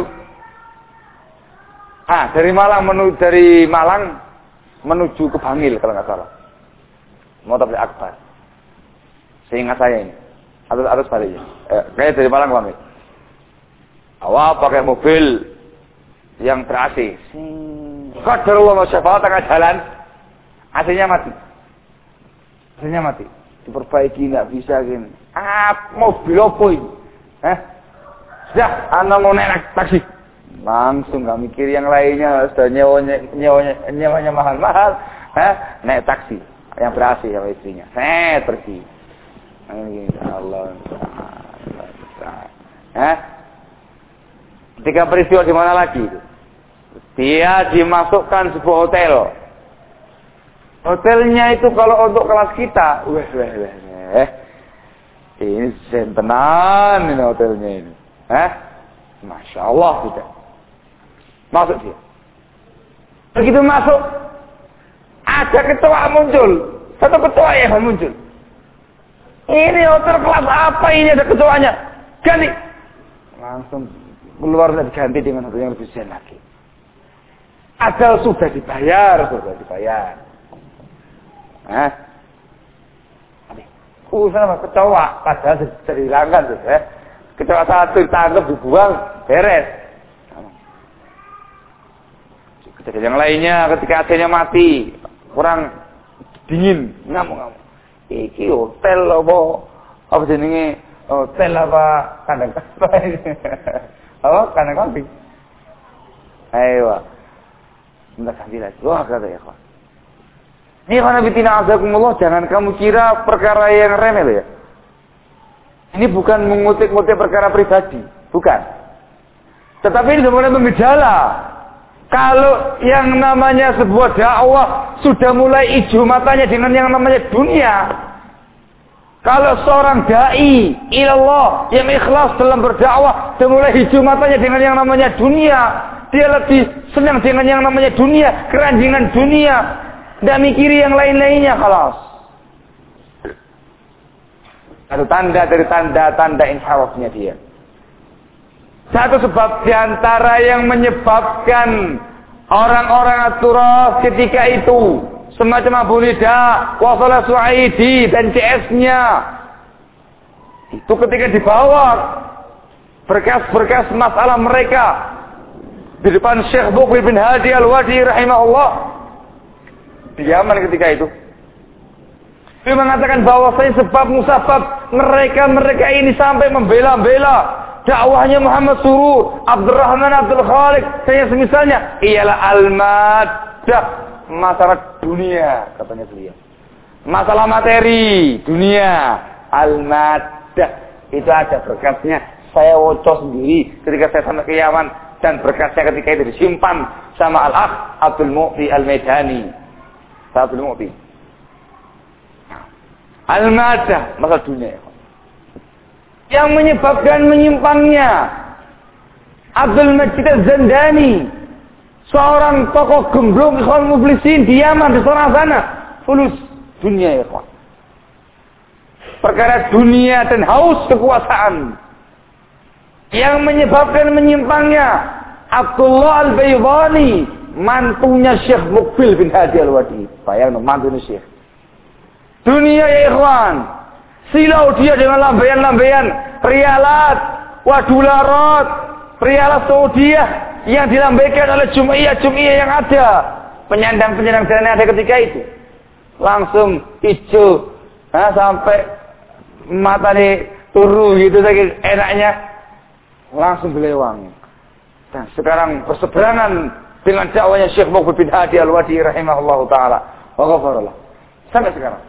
ah dari Malang menuju dari Malang menuju ke Bangil kalau nggak salah, mau tabligh akbar, seingat saya ini, atau atau sebaliknya, eh, kayak dari Malang ke Bangil, awal pakai mobil yang ber-A C, qadarullah masyafa'at tengah jalan, A C-nya mati, A C-nya mati, diperbaiki nggak bisa gini, ah mobil apa ini, eh, sudah, anak mau naik taksi. Langsung gak mikir yang lainnya, sudah nyewanya, nyewanya, nyewanya mahal-mahal, eh, naik taksi yang ber-A C sama istrinya, saya pergi. Allah, eh, ketika peristiwa di mana lagi itu? Dia dimasukkan sebuah hotel. Hotelnya itu kalau untuk kelas kita, weh, weh, weh, weh, ini sentenan ini hotelnya ini, eh, masya Allah tidak. Masuk dia. Begitu masuk, ada ketua muncul. Satu ketua yang muncul. Ini hotel kelas apa ini ada ketuanya? Ganti. Langsung keluar dan ganti dengan hotel yang lebih besar lagi. Asal sudah dibayar, sudah dibayar. Hah? Uh, sama ketua, padahal sudah dihilangkan tuh, ya. Ketua satu ditangkap, dibuang, beres. Yang lainnya ketika A C-nya mati, kurang dingin, ngamuk-ngamuk. Iki hotel apa? Apa jenenge? Hotel apa? Kandang kambing. Apa? Kandang kambing. Ayo. Minta ganti lagi. Wah, kata ya, kawan. Ini karena bitina azakumullah, jangan kamu kira perkara yang remeh loh ya. Ini bukan mengutip-ngutip perkara pribadi, bukan. Tetapi ini sebenarnya menggejala. Kalau yang namanya sebuah dakwah sudah mulai hijau matanya dengan yang namanya dunia. Kalau seorang dai ilallah yang ikhlas dalam berdakwah sudah mulai hijau matanya dengan yang namanya dunia, dia lebih senang dengan yang namanya dunia, keranjingan dunia, tidak mikiri yang lain-lainnya, khalas. Ada tanda dari tanda-tanda inhirafnya dia. Satu sebab diantara yang menyebabkan orang-orang At-Turaf ketika itu semacam Abu Nida, Wasalah Su'aidi dan C S-nya itu ketika dibawa berkas-berkas masalah mereka di depan Syekh Muqbil bin Hadi Al-Wadi rahimahullah di Yaman ketika itu. Dia mengatakan bahwasanya sebab musabab mereka-mereka ini sampai membela-bela dakwahnya Muhammad Surur, Abdurrahman Abdul Khaliq, dan semisalnya ialah al-maddah, masalah dunia, katanya beliau. Masalah materi, dunia, al-maddah. Itu ada berkasnya, saya wocok sendiri ketika saya sampai ke Yaman, dan berkasnya ketika itu disimpan sama Al-Akh Abdul Mu'ti Al-Medani. Abdul Mu'ti. Al-maddah, masalah dunia. Yang menyebabkan menyimpangnya Abdul Majid Az-Zandani, seorang tokoh gemblong ikhwan muflisin di Yaman, di sana sana, fulus dunia ikhwan. Perkara dunia dan haus kekuasaan yang menyebabkan menyimpangnya Abdullah Al-Baydhani, mantunya Syekh Muqbil bin Hadi Al-Wadi. Bayang mantunya Syekh. Dunia ya ikhwan. Silau dia dengan lambaian-lambaian rialat, wadularat, Perialah Saudiah yang dilambaikan oleh Jum'iyah-Jum'iyah yang ada. Penyandang-penyandang jalan yang ada ketika itu. Langsung hijau. Nah, sampai mata nih turu gitu saja enaknya. Langsung belewang. Dan sekarang berseberangan dengan dakwanya Syekh Muqbil bin Hadi Al-Wadi rahimahullahu ta'ala. Wa ghafarallah. Sampai sekarang.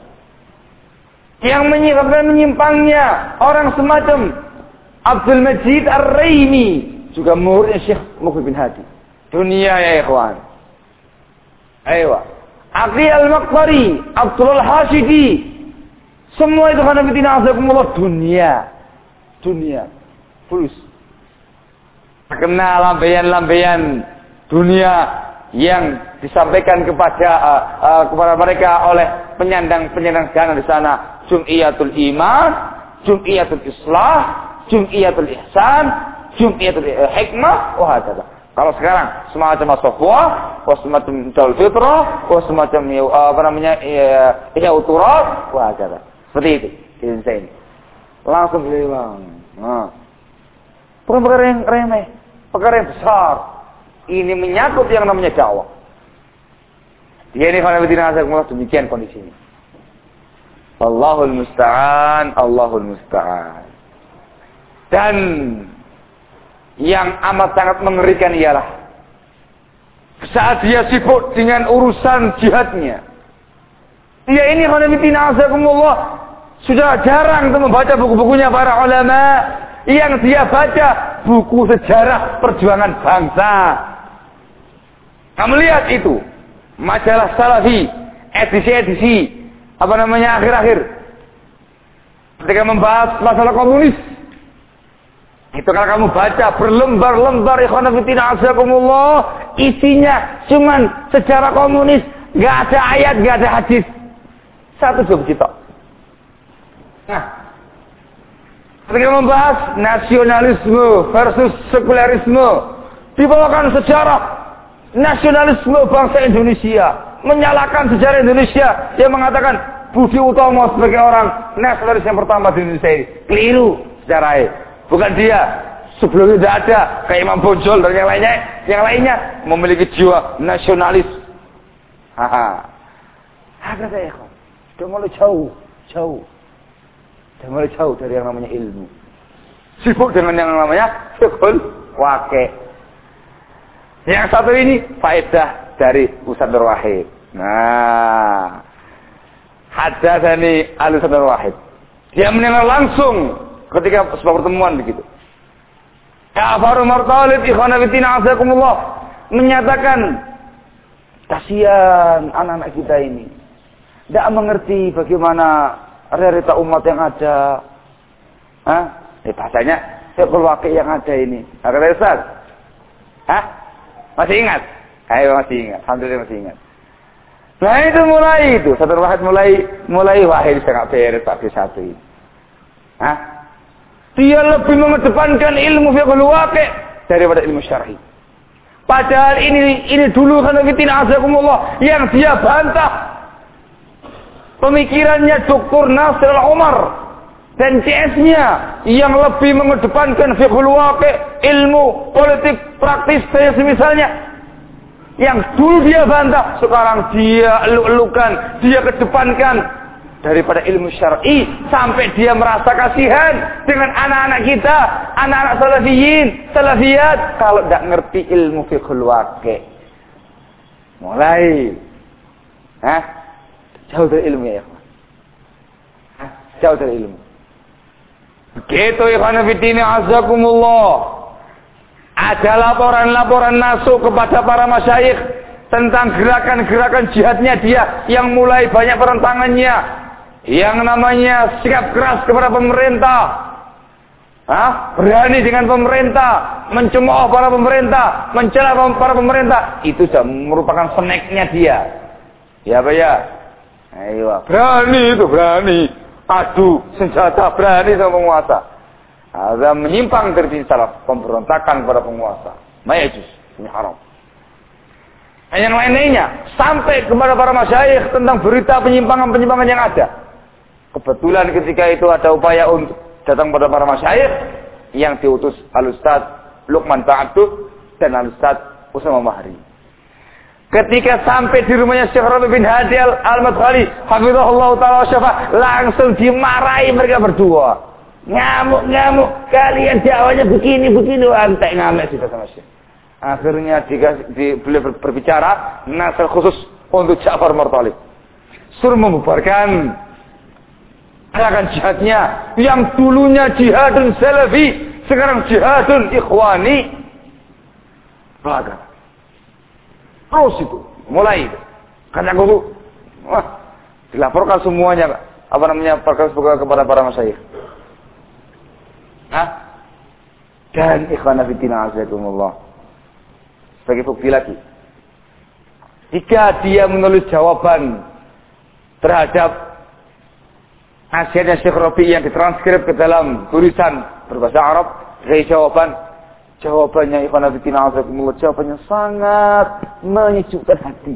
Yang menyebabkan menyimpangnya orang semacam Abdul Majid Ar-Raimi, juga muridnya Syekh Muqbil bin Hadi. Dunia ya ikhwan. Ayo. Aqi Al-Maqbari, Abdul Hashidi. Semua itu karena fitina azakumullah dunia. Dunia. Fulus. Terkena lambaian-lambaian dunia yang disampaikan kepada uh, uh, kepada mereka oleh penyandang-penyandang dana di sana. Jum'iyatul Iman, Jum'iyatul Islah, Jum'iyatul Ihsan, Jum'iyatul Hikmah, wah ada. Kalau sekarang semacam Sofwa, wah semacam Daul Fitrah, wah semacam uh, apa namanya Ihya Uturat, wah ada. Seperti itu di Indonesia ini. Langsung hilang. Nah. Bukan perkara yang remeh, perkara yang besar. Ini menyangkut yang namanya dakwah. Dia ini kalau tidak ada demikian kondisinya. Allahul musta'an, Allahul musta'an. Dan yang amat sangat mengerikan ialah saat dia sibuk dengan urusan jihadnya. Dia ini kalau tidak ada sudah jarang untuk membaca buku-bukunya para ulama. Yang dia baca buku sejarah perjuangan bangsa. Kamu lihat itu majalah Salafi edisi-edisi apa namanya akhir-akhir ketika membahas masalah komunis itu kalau kamu baca berlembar-lembar ikhwan fillah azakumullah isinya cuman sejarah komunis, nggak ada ayat, nggak ada hadis, satu dua cerita. Nah, ketika membahas nasionalisme versus sekularisme dibawakan sejarah nasionalisme bangsa Indonesia, menyalahkan sejarah Indonesia yang mengatakan Budi Utomo sebagai orang nasionalis yang pertama di Indonesia ini. Keliru sejarahnya. Bukan dia. Sebelumnya tidak ada kayak Imam Bonjol dan yang lainnya, yang lainnya memiliki jiwa nasionalis. Haha. Ada saya kok. Sudah mulai jauh, jauh. Sudah mulai jauh dari yang namanya ilmu. Sibuk dengan yang namanya fiqhul waqi'. Yang satu ini faedah dari Ustaz Nur Wahid. Nah, hadatsani Al-Ustaz Nur Wahid. Dia mendengar langsung ketika sebuah pertemuan begitu. Ja'far Martalib ikhwan fillah azakumullah menyatakan kasihan anak-anak kita ini. Tidak mengerti bagaimana realita umat yang ada. Hah? Eh, bahasanya fiqhul waqi' yang ada ini. Nah, kata Ustaz. Hah? Masih ingat? Ayo masih ingat. Alhamdulillah masih ingat. Nah itu mulai itu. Satu Wahid mulai mulai wahid setengah beres Pak satu ini. Hah? Dia lebih mengedepankan ilmu fiqhul waqi' daripada ilmu syar'i. Padahal ini ini dulu kan kita azakumullah yang dia bantah. Pemikirannya Doktor Nasir Al-Umar dan C S-nya yang lebih mengedepankan fiqhul waqi', ilmu politik praktis saya semisalnya. Yang dulu dia bantah, sekarang dia eluk-elukan, dia kedepankan daripada ilmu syar'i sampai dia merasa kasihan dengan anak-anak kita, anak-anak salafiyin, salafiyat kalau tidak ngerti ilmu fiqhul waqi'. Mulai Hah? Jauh dari ilmu ya, Hah? Jauh dari ilmu. Begitu ikhwan fillah azakumullah. Ada laporan-laporan masuk kepada para masyayikh tentang gerakan-gerakan jihadnya dia yang mulai banyak perentangannya, yang namanya sikap keras kepada pemerintah. Hah? Berani dengan pemerintah, mencemooh para pemerintah, mencela para pemerintah. Itu sudah merupakan snacknya dia. Ya Pak ya? Ayo, berani itu berani. Adu senjata berani sama penguasa. Ada menyimpang dari salaf, pemberontakan pada penguasa. Mayajus, ini haram. Dan yang lain-lainnya sampai kepada para masyayikh tentang berita penyimpangan-penyimpangan yang ada. Kebetulan ketika itu ada upaya untuk datang pada para masyayikh yang diutus Al-Ustaz Luqman Ta'abduh dan Al-Ustaz Usama Mahri. Ketika sampai di rumahnya Syekh Rabi bin Hadi Al-Madkhali, hafizahullah ta'ala syafa, langsung dimarahi mereka berdua. Ngamuk-ngamuk, kalian dakwanya begini-begini, antek ngamek sih sama Syekh. Akhirnya di, di, beliau berbicara, nasr khusus untuk Ja'far Murtalib. Suruh membubarkan gerakan jihadnya yang dulunya jihadun salafi, sekarang jihadun ikhwani. Bagaimana? Terus itu, mulai itu. Karena aku wah, dilaporkan semuanya, apa namanya, perkara kepada para masyayikh. Nah, dan ikhwana fillah azakumullah. Sebagai bukti lagi, jika dia menulis jawaban terhadap nasihatnya Syekh Rabi yang ditranskrip ke dalam tulisan berbahasa Arab, dari jawaban Jawabannya ikhwan fillah azakumullah, jawabannya sangat menyejukkan hati.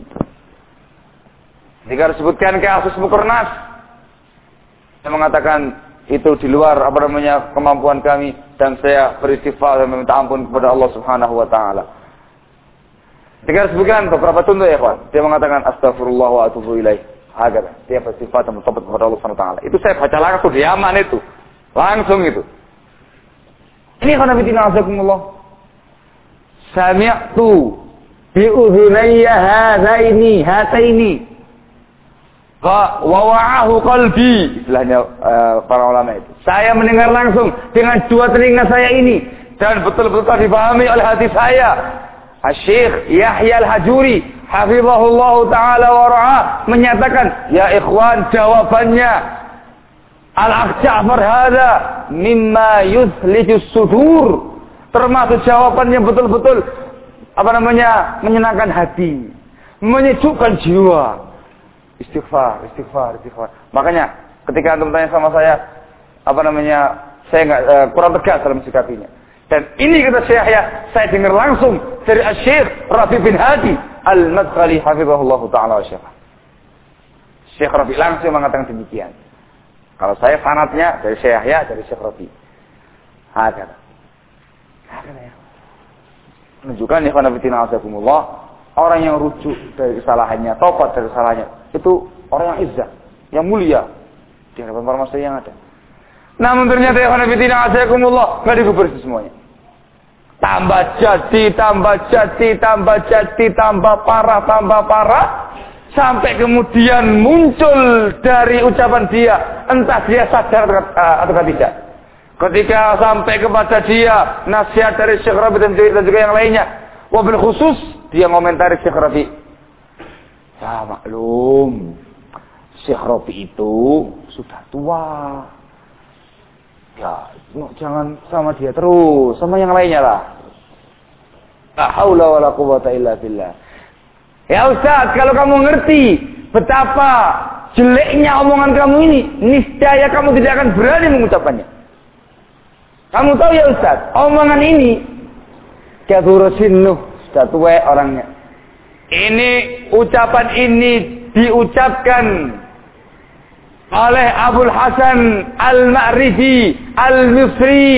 Jika disebutkan kasus Mukernas, saya mengatakan itu di luar apa namanya kemampuan kami, dan saya beristighfar dan meminta ampun kepada Allah Subhanahu wa taala. Jika disebutkan beberapa contoh ya ikhwan, dia mengatakan astagfirullah wa atubu ilaih. Agar dia beristighfar dan bertobat kepada Allah Subhanahu wa taala. Itu saya baca langsung di Yaman itu. Langsung itu. Ini ikhwan fillah azakumullah. Sami'tu bi udhunayya hadaini hataini wa wa'ahu qalbi, istilahnya uh, para ulama itu. Saya mendengar langsung dengan dua telinga saya ini, dan betul-betul dipahami oleh hati saya. Asy-Syaikh Yahya Al-Hajuri hafizahullah taala wa ra'ah menyatakan, ya ikhwan, jawabannya Al-Akh Ja'far hada mimma yuthlijus sudur, termasuk jawaban yang betul-betul apa namanya menyenangkan hati, menyejukkan jiwa. Istighfar, istighfar, istighfar. Makanya ketika antum tanya sama saya, apa namanya, saya nggak uh, kurang tegas dalam sikapinya. Dan ini kata Syekh ya, saya dengar langsung dari Syekh Rabi bin Hadi Al-Madkhali hafizahullah taala wa syafa. Syekh Rabi langsung mengatakan demikian. Kalau saya sanadnya dari Syekh ya, dari Syekh Rabi. Hakana. Ya. Menunjukkan ya khanafitina azakumullah, orang yang rujuk dari kesalahannya, tobat dari kesalahannya, itu orang yang izzah, yang mulia di hadapan para manusia yang ada. Namun ternyata ya khanafitina azakumullah enggak digubris semuanya. Tambah jadi, tambah jadi, tambah jadi, tambah parah, tambah parah, sampai kemudian muncul dari ucapan dia, entah dia sadar atau tidak. Ketika sampai kepada dia nasihat dari Syekh Rabi dan juga yang lainnya, wabil khusus dia ngomentari Syekh Rabi. Ya maklum, Syekh Rabi itu sudah tua. Ya, jangan sama dia terus, sama yang lainnya lah. La haula wala quwwata illa billah. Ya Ustaz, kalau kamu ngerti betapa jeleknya omongan kamu ini, niscaya kamu tidak akan berani mengucapkannya. Kamu tahu ya Ustaz, omongan ini kadurusinnuh, sudah tua orangnya. Ini ucapan ini diucapkan oleh Abul Hasan Al-Ma'rifi Al-Misri,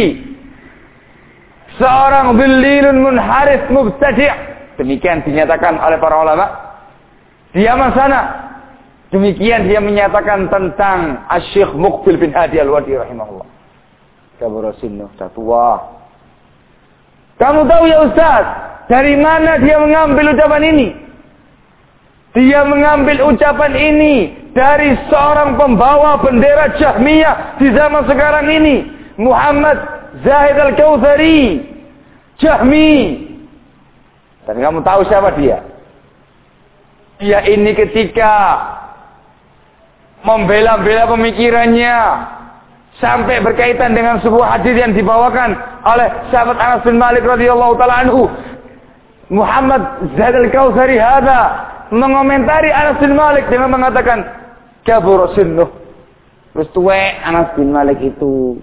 seorang dhillilun munharif mubtadi'. Demikian dinyatakan oleh para ulama di Yaman sana. Demikian dia menyatakan tentang Asy-Syaikh Muqbil bin Hadi Al-Wadi rahimahullah. Kaburasinnuh, sudah tua. Kamu tahu ya Ustaz, dari mana dia mengambil ucapan ini? Dia mengambil ucapan ini dari seorang pembawa bendera Jahmiyah di zaman sekarang ini, Muhammad Zahid Al-Kautsari, Jahmi. Dan kamu tahu siapa dia? Dia ini ketika membela-bela pemikirannya sampai berkaitan dengan sebuah hadis yang dibawakan oleh sahabat Anas bin Malik radhiyallahu taala anhu, Muhammad Zahid Al-Kautsari hada mengomentari Anas bin Malik dengan mengatakan kabur sinnuh, terus tua Anas bin Malik itu.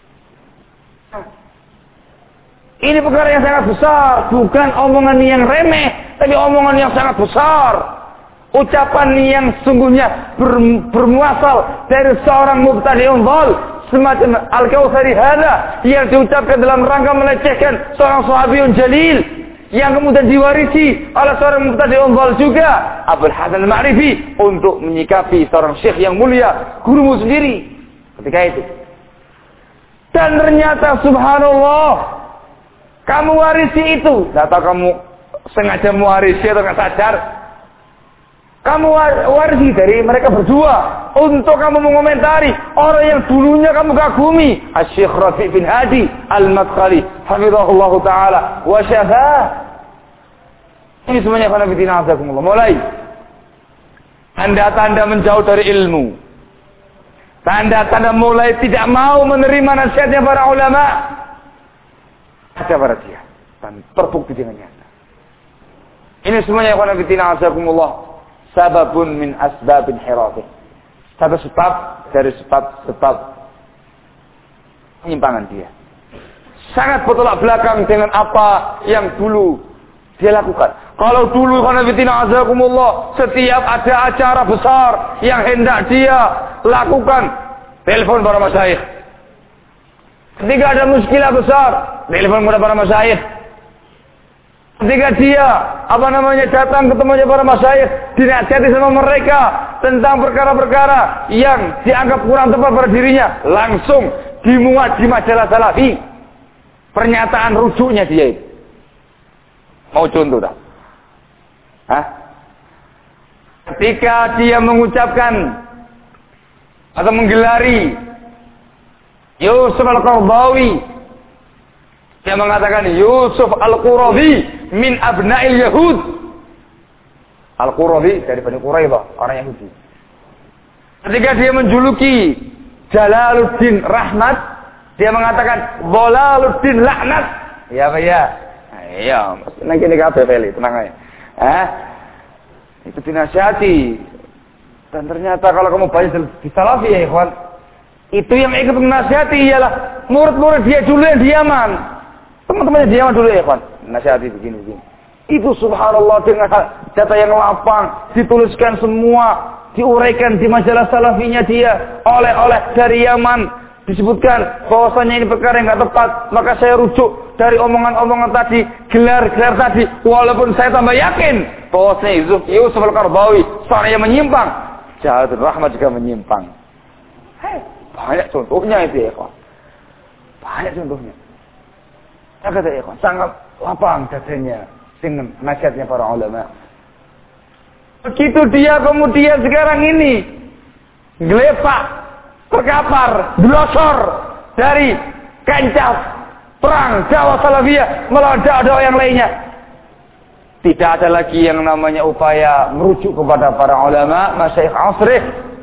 Ini perkara yang sangat besar, bukan omongan yang remeh, tapi omongan yang sangat besar. Ucapan yang sungguhnya ber, bermuasal dari seorang mubtadi'un dhal, semacam Al-Kautsari hada yang diucapkan dalam rangka melecehkan seorang sahabiyun jalil yang kemudian diwarisi oleh seorang mubtadi'un dhal juga, Abdul Hasan Al-Ma'rifi, untuk menyikapi seorang syekh yang mulia, gurumu sendiri ketika itu. Dan ternyata subhanallah, kamu warisi itu. Tidak tahu kamu sengaja mewarisi atau nggak sadar. Kamu warisi dari mereka berdua untuk kamu mengomentari orang yang dulunya kamu kagumi, Asy-Syaikh Rafi' bin Hadi Al-Madkhali hafizahullah taala wa syafaa. Ini semuanya karena fitina azakumullah. Mulai tanda-tanda menjauh dari ilmu, tanda-tanda mulai tidak mau menerima nasihatnya para ulama, ada pada dia dan terbukti dengan nyata. Ini semuanya karena fitina azakumullah. Sababun min asbabin hirafih. Satu sebab dari sebab-sebab penyimpangan dia. Sangat bertolak belakang dengan apa yang dulu dia lakukan. Kalau dulu karena fitina azakumullah, setiap ada acara besar yang hendak dia lakukan, telepon para masyayikh. Ketika ada muskilah besar, telepon kepada para masyayikh. Ketika dia apa namanya datang ketemunya para masyayikh, dinasihati sama mereka tentang perkara-perkara yang dianggap kurang tepat pada dirinya, langsung dimuat di majalah Salafi. Pernyataan rujuknya dia itu. Mau contoh tak? Hah? Ketika dia mengucapkan atau menggelari Yusuf Al-Qaradawi, dia mengatakan Yusuf Al-Qurazi min abna'il Yahud. Al-Qurazi dari Bani Quraidah, orang Yahudi. Ketika dia menjuluki Jalaluddin Rahmat, dia mengatakan Dhalaluddin Laknat. Ya Pak ya. Iya, nanti ini kabeh Feli, tenang aja. Eh? Itu dinasihati. Dan ternyata kalau kamu banyak di Salafi ya ikhwan, itu yang ikut menasihati ialah murid-murid dia dulu yang diaman. Teman-temannya diaman dulu ya ikhwan. Nasihati begini-begini. Itu subhanallah dengan data yang lapang, dituliskan semua, diuraikan di majalah Salafinya dia oleh-oleh dari Yaman. Disebutkan bahwasanya ini perkara yang nggak tepat, maka saya rujuk dari omongan-omongan tadi, gelar-gelar tadi, walaupun saya tambah yakin bahwasanya Yusuf, Yusuf Al-Qaradawi seorang yang menyimpang, Jalaluddin Rahmat juga menyimpang. Hei, banyak contohnya itu ya kawan, banyak contohnya. Saya kata ya kawan, sangat lapang dadanya dengan nasihatnya para ulama. Begitu dia kemudian sekarang ini gelepak, terkapar, blosor dari kancah perang dakwah salafiyah melawan dakwah yang lainnya. Tidak ada lagi yang namanya upaya merujuk kepada para ulama, masyayikh asrih.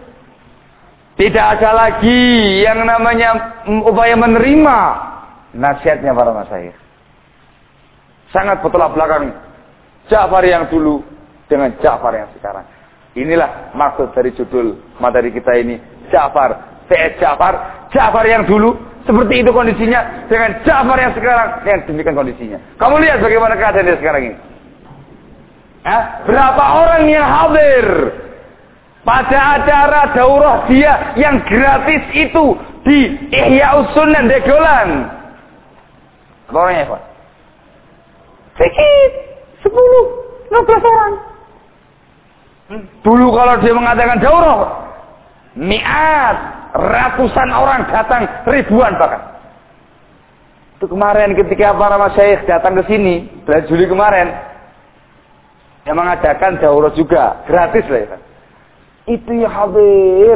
Tidak ada lagi yang namanya upaya menerima nasihatnya para masyayikh. Sangat bertolak belakang Ja'far yang dulu dengan Ja'far yang sekarang. Inilah maksud dari judul materi kita ini, Ja'far V S Ja'far, Ja'far yang dulu seperti itu kondisinya dengan Ja'far yang sekarang yang demikian kondisinya. Kamu lihat bagaimana keadaan dia sekarang ini. Hah? Berapa orang yang hadir pada acara daurah dia yang gratis itu di Ihya'us Sunnah Degolan? Berapa orangnya Pak? Sedikit, sepuluh, lima belas orang. Hmm. Dulu kalau dia mengadakan daurah, mi'at, ratusan orang datang, ribuan bahkan. Itu kemarin ketika para masyayikh datang ke sini, bulan Juli kemarin, yang mengadakan daurah juga, gratis lah ya. Itu yang hadir.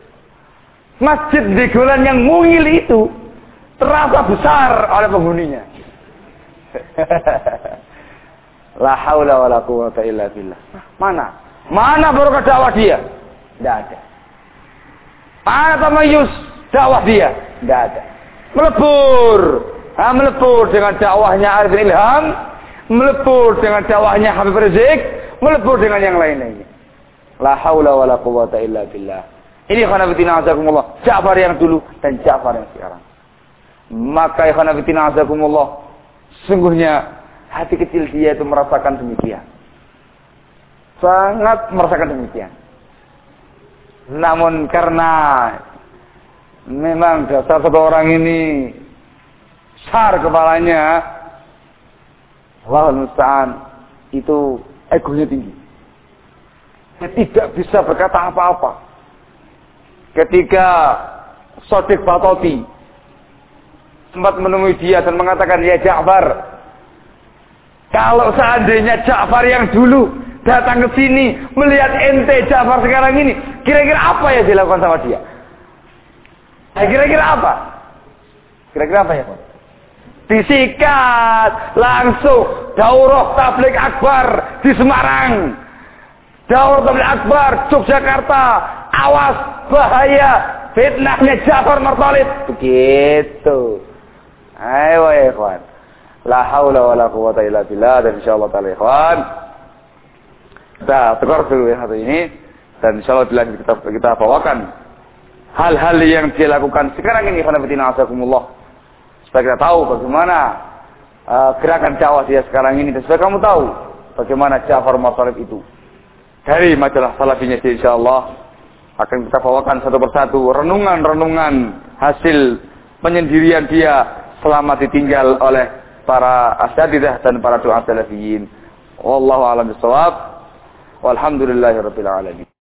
Masjid Degolan yang mungil itu terasa besar oleh penghuninya. La haula wala quwwata illa billah. Mana? Mana barokah dakwah dia? Tidak ada. Mana tamayus dakwah dia? Tidak ada. Melebur. Ha, melebur dengan dakwahnya Arifin Ilham, melebur dengan dakwahnya Habib Rizik, melebur dengan yang lain-lainnya. La haula wala quwwata illa billah. Ini khana fitina azakumullah. Ja'far yang dulu dan Ja'far yang sekarang. Maka khana fitina azakumullah, sungguhnya hati kecil dia itu merasakan demikian. Sangat merasakan demikian. Namun karena memang dasar satu orang ini besar kepalanya, Allahul musta'an, itu egonya tinggi. Dia tidak bisa berkata apa-apa. Ketika Shadiq Batoti sempat menemui dia dan mengatakan, ya Ja'far, kalau seandainya Ja'far yang dulu datang ke sini melihat ente Ja'far sekarang ini, kira-kira apa yang dilakukan sama dia? Eh, kira-kira apa? Kira-kira apa ya Pak? Disikat langsung daurah tabligh akbar di Semarang, daurah tabligh akbar Yogyakarta, awas bahaya fitnahnya Ja'far Martalib. Begitu. Ayo ya ikhwan, la haula wala quwata illa billah. Dan insyaallah taala ikhwan, kita tegur dulu ya hari ini, dan insyaallah bila kita kita bawakan hal-hal yang dia lakukan sekarang ini, khanafatina asakumullah, supaya kita tahu bagaimana uh, gerakan dakwah dia sekarang ini, dan supaya kamu tahu bagaimana Ja'far Martalib itu. Dari majalah Salafinya dia, insyaallah akan kita bawakan satu persatu renungan-renungan hasil penyendirian dia selama ditinggal oleh para asatidzah dan para du'a salafiyin. Wallahu a'lam bishawab. Walhamdulillahirabbil alamin.